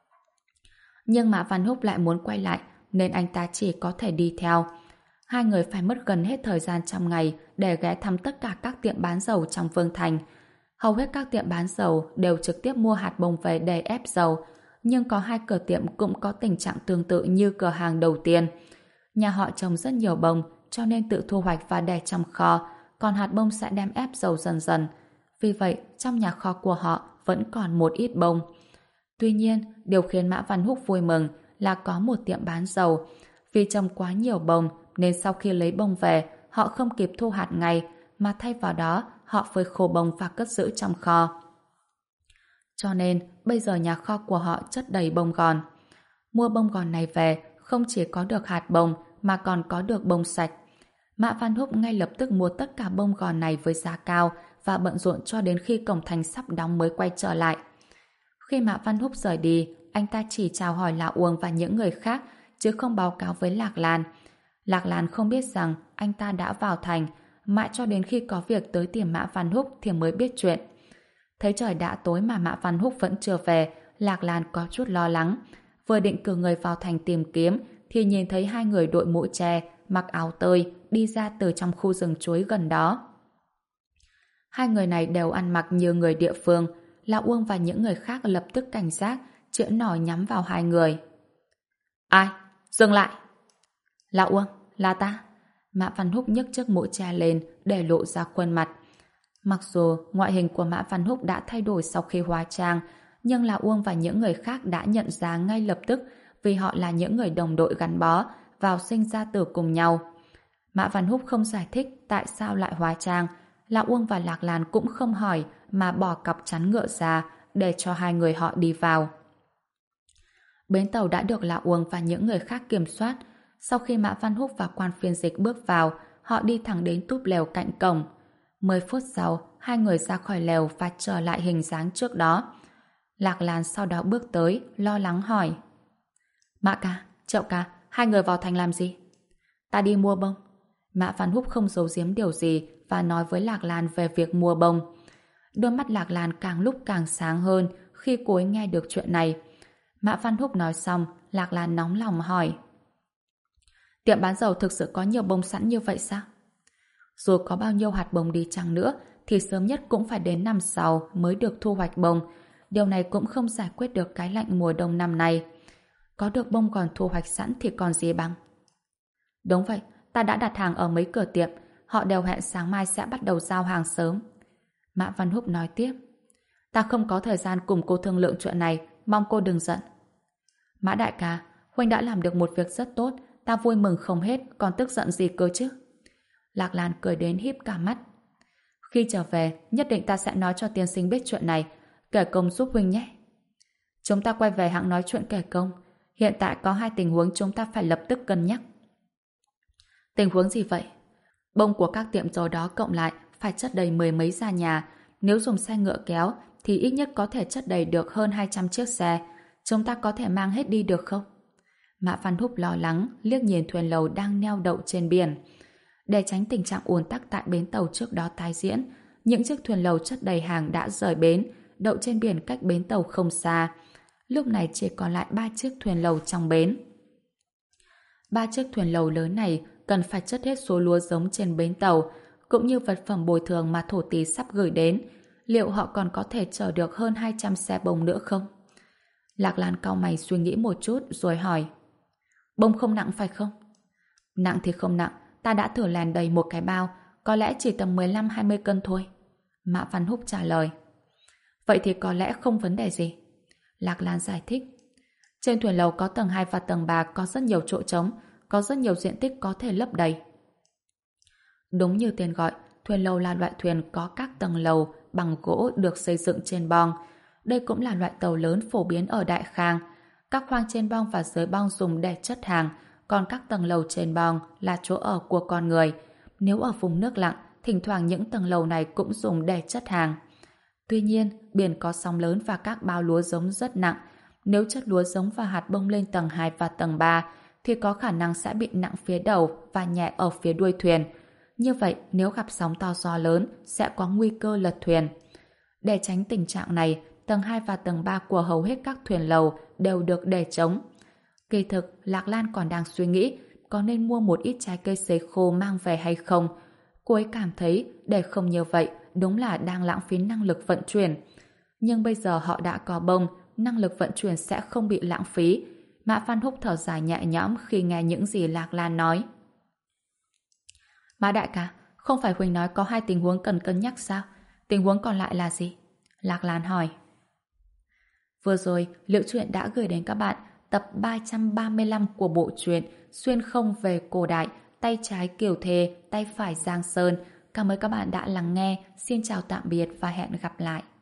Nhưng Mã Văn Húc lại muốn quay lại, nên anh ta chỉ có thể đi theo. Hai người phải mất gần hết thời gian trong ngày để ghé thăm tất cả các tiệm bán dầu trong Vương Thành. Hầu hết các tiệm bán dầu đều trực tiếp mua hạt bông về để ép dầu, nhưng có hai cửa tiệm cũng có tình trạng tương tự như cửa hàng đầu tiên. Nhà họ trồng rất nhiều bông, cho nên tự thu hoạch và để trong kho, còn hạt bông sẽ đem ép dầu dần dần. Vì vậy, trong nhà kho của họ vẫn còn một ít bông. Tuy nhiên, điều khiến Mã Văn Húc vui mừng là có một tiệm bán dầu. Vì trồng quá nhiều bông, nên sau khi lấy bông về, họ không kịp thu hạt ngay, mà thay vào đó, họ phơi khô bông và cất giữ trong kho. Cho nên, bây giờ nhà kho của họ chất đầy bông gòn. Mua bông gòn này về, không chỉ có được hạt bông, mà còn có được bông sạch. Mã Văn Húc ngay lập tức mua tất cả bông gòn này với giá cao và bận rộn cho đến khi cổng thành sắp đóng mới quay trở lại. Khi Mã Văn Húc rời đi, anh ta chỉ chào hỏi Lão Uông và những người khác, chứ không báo cáo với Lạc Lan. Lạc Lan không biết rằng anh ta đã vào thành, mãi cho đến khi có việc tới tìm Mã Văn Húc thì mới biết chuyện. Thấy trời đã tối mà Mã Văn Húc vẫn chưa về, Lạc Lan có chút lo lắng. Vừa định cử người vào thành tìm kiếm, thì nhìn thấy hai người đội mũ tre, mặc áo tơi, đi ra từ trong khu rừng chuối gần đó. Hai người này đều ăn mặc như người địa phương. Lão Uông và những người khác lập tức cảnh giác, chĩa nỏ nhắm vào hai người. Ai? Dừng lại! Lão Uông, là ta. Mã Văn Húc nhấc chiếc mũ tre lên để lộ ra khuôn mặt. Mặc dù ngoại hình của Mã Văn Húc đã thay đổi sau khi hóa trang, nhưng Lão Uông và những người khác đã nhận ra ngay lập tức vì họ là những người đồng đội gắn bó, vào sinh ra tử cùng nhau. Mã Văn Húc không giải thích tại sao lại hóa trang. Lão Uông và Lạc Lan cũng không hỏi mà bỏ cặp chắn ngựa ra để cho hai người họ đi vào. Bến tàu đã được Lão Uông và những người khác kiểm soát. Sau khi Mã Văn Húc và quan phiên dịch bước vào, họ đi thẳng đến túp lều cạnh cổng. Mười phút sau, hai người ra khỏi lều và trở lại hình dáng trước đó. Lạc Lan sau đó bước tới, lo lắng hỏi. Mã ca, Triệu ca, hai người vào thành làm gì? Ta đi mua bông. Mã Văn Húc không giấu giếm điều gì và nói với Lạc Lan về việc mua bông. Đôi mắt Lạc Lan càng lúc càng sáng hơn khi cô ấy nghe được chuyện này. Mã Văn Húc nói xong, Lạc Lan nóng lòng hỏi. Tiệm bán dầu thực sự có nhiều bông sẵn như vậy sao? Dù có bao nhiêu hạt bông đi chăng nữa, thì sớm nhất cũng phải đến năm sau mới được thu hoạch bông. Điều này cũng không giải quyết được cái lạnh mùa đông năm nay. Có được bông còn thu hoạch sẵn thì còn gì bằng. Đúng vậy, ta đã đặt hàng ở mấy cửa tiệm, họ đều hẹn sáng mai sẽ bắt đầu giao hàng sớm. Mã Văn Húc nói tiếp. Ta không có thời gian cùng cô thương lượng chuyện này, mong cô đừng giận. Mã đại ca, huynh đã làm được một việc rất tốt, ta vui mừng không hết, còn tức giận gì cơ chứ? Lạc Lan cười đến híp cả mắt. Khi trở về, nhất định ta sẽ nói cho tiên sinh biết chuyện này, kể công giúp huynh nhé. Chúng ta quay về hãng nói chuyện kể công. Hiện tại có hai tình huống chúng ta phải lập tức cân nhắc. Tình huống gì vậy? Bông của các tiệm dầu đó cộng lại phải chất đầy mười mấy gia nhà. Nếu dùng xe ngựa kéo thì ít nhất có thể chất đầy được hơn hai trăm chiếc xe. Chúng ta có thể mang hết đi được không? Mã Văn Húc lo lắng liếc nhìn thuyền lầu đang neo đậu trên biển. Để tránh tình trạng ùn tắc tại bến tàu trước đó tái diễn, những chiếc thuyền lầu chất đầy hàng đã rời bến, đậu trên biển cách bến tàu không xa. Lúc này chỉ còn lại ba chiếc thuyền lầu trong bến. Ba chiếc thuyền lầu lớn này cần phải chất hết số lúa giống trên bến tàu, cũng như vật phẩm bồi thường mà thổ tí sắp gửi đến. Liệu họ còn có thể chở được hơn hai trăm xe bông nữa không? Lạc Lan cau mày suy nghĩ một chút rồi hỏi. Bông không nặng phải không? Nặng thì không nặng, ta đã thử lèn đầy một cái bao, có lẽ chỉ tầm mười lăm hai mươi cân thôi. Mã Văn Húc trả lời. Vậy thì có lẽ không vấn đề gì. Lạc Lan giải thích. Trên thuyền lầu có tầng hai và tầng ba có rất nhiều chỗ trống, có rất nhiều diện tích có thể lấp đầy. Đúng như tên gọi, thuyền lầu là loại thuyền có các tầng lầu bằng gỗ được xây dựng trên bong. Đây cũng là loại tàu lớn phổ biến ở Đại Khang. Các khoang trên bong và dưới bong dùng để chất hàng, còn các tầng lầu trên bong là chỗ ở của con người. Nếu ở vùng nước lặng, thỉnh thoảng những tầng lầu này cũng dùng để chất hàng. Tuy nhiên, biển có sóng lớn và các bao lúa giống rất nặng. Nếu chất lúa giống và hạt bông lên tầng hai và tầng ba, thì có khả năng sẽ bị nặng phía đầu và nhẹ ở phía đuôi thuyền. Như vậy, nếu gặp sóng to gió lớn, sẽ có nguy cơ lật thuyền. Để tránh tình trạng này, tầng hai và tầng ba của hầu hết các thuyền lầu đều được để trống. Kỳ thực, Lạc Lan còn đang suy nghĩ có nên mua một ít trái cây sấy khô mang về hay không. Cô ấy cảm thấy để không như vậy đúng là đang lãng phí năng lực vận chuyển. Nhưng bây giờ họ đã có bông, năng lực vận chuyển sẽ không bị lãng phí. Mã Văn Húc thở dài nhẹ nhõm khi nghe những gì Lạc Lan nói. Mã đại ca, không phải Huỳnh nói có hai tình huống cần cân nhắc sao? Tình huống còn lại là gì? Lạc Lan hỏi. Vừa rồi, Liệu Truyện đã gửi đến các bạn tập ba trăm ba mươi lăm của bộ truyện Xuyên không về cổ đại, tay trái Kiều Thề, tay phải Giang Sơn. Cảm ơn các bạn đã lắng nghe. Xin chào tạm biệt và hẹn gặp lại.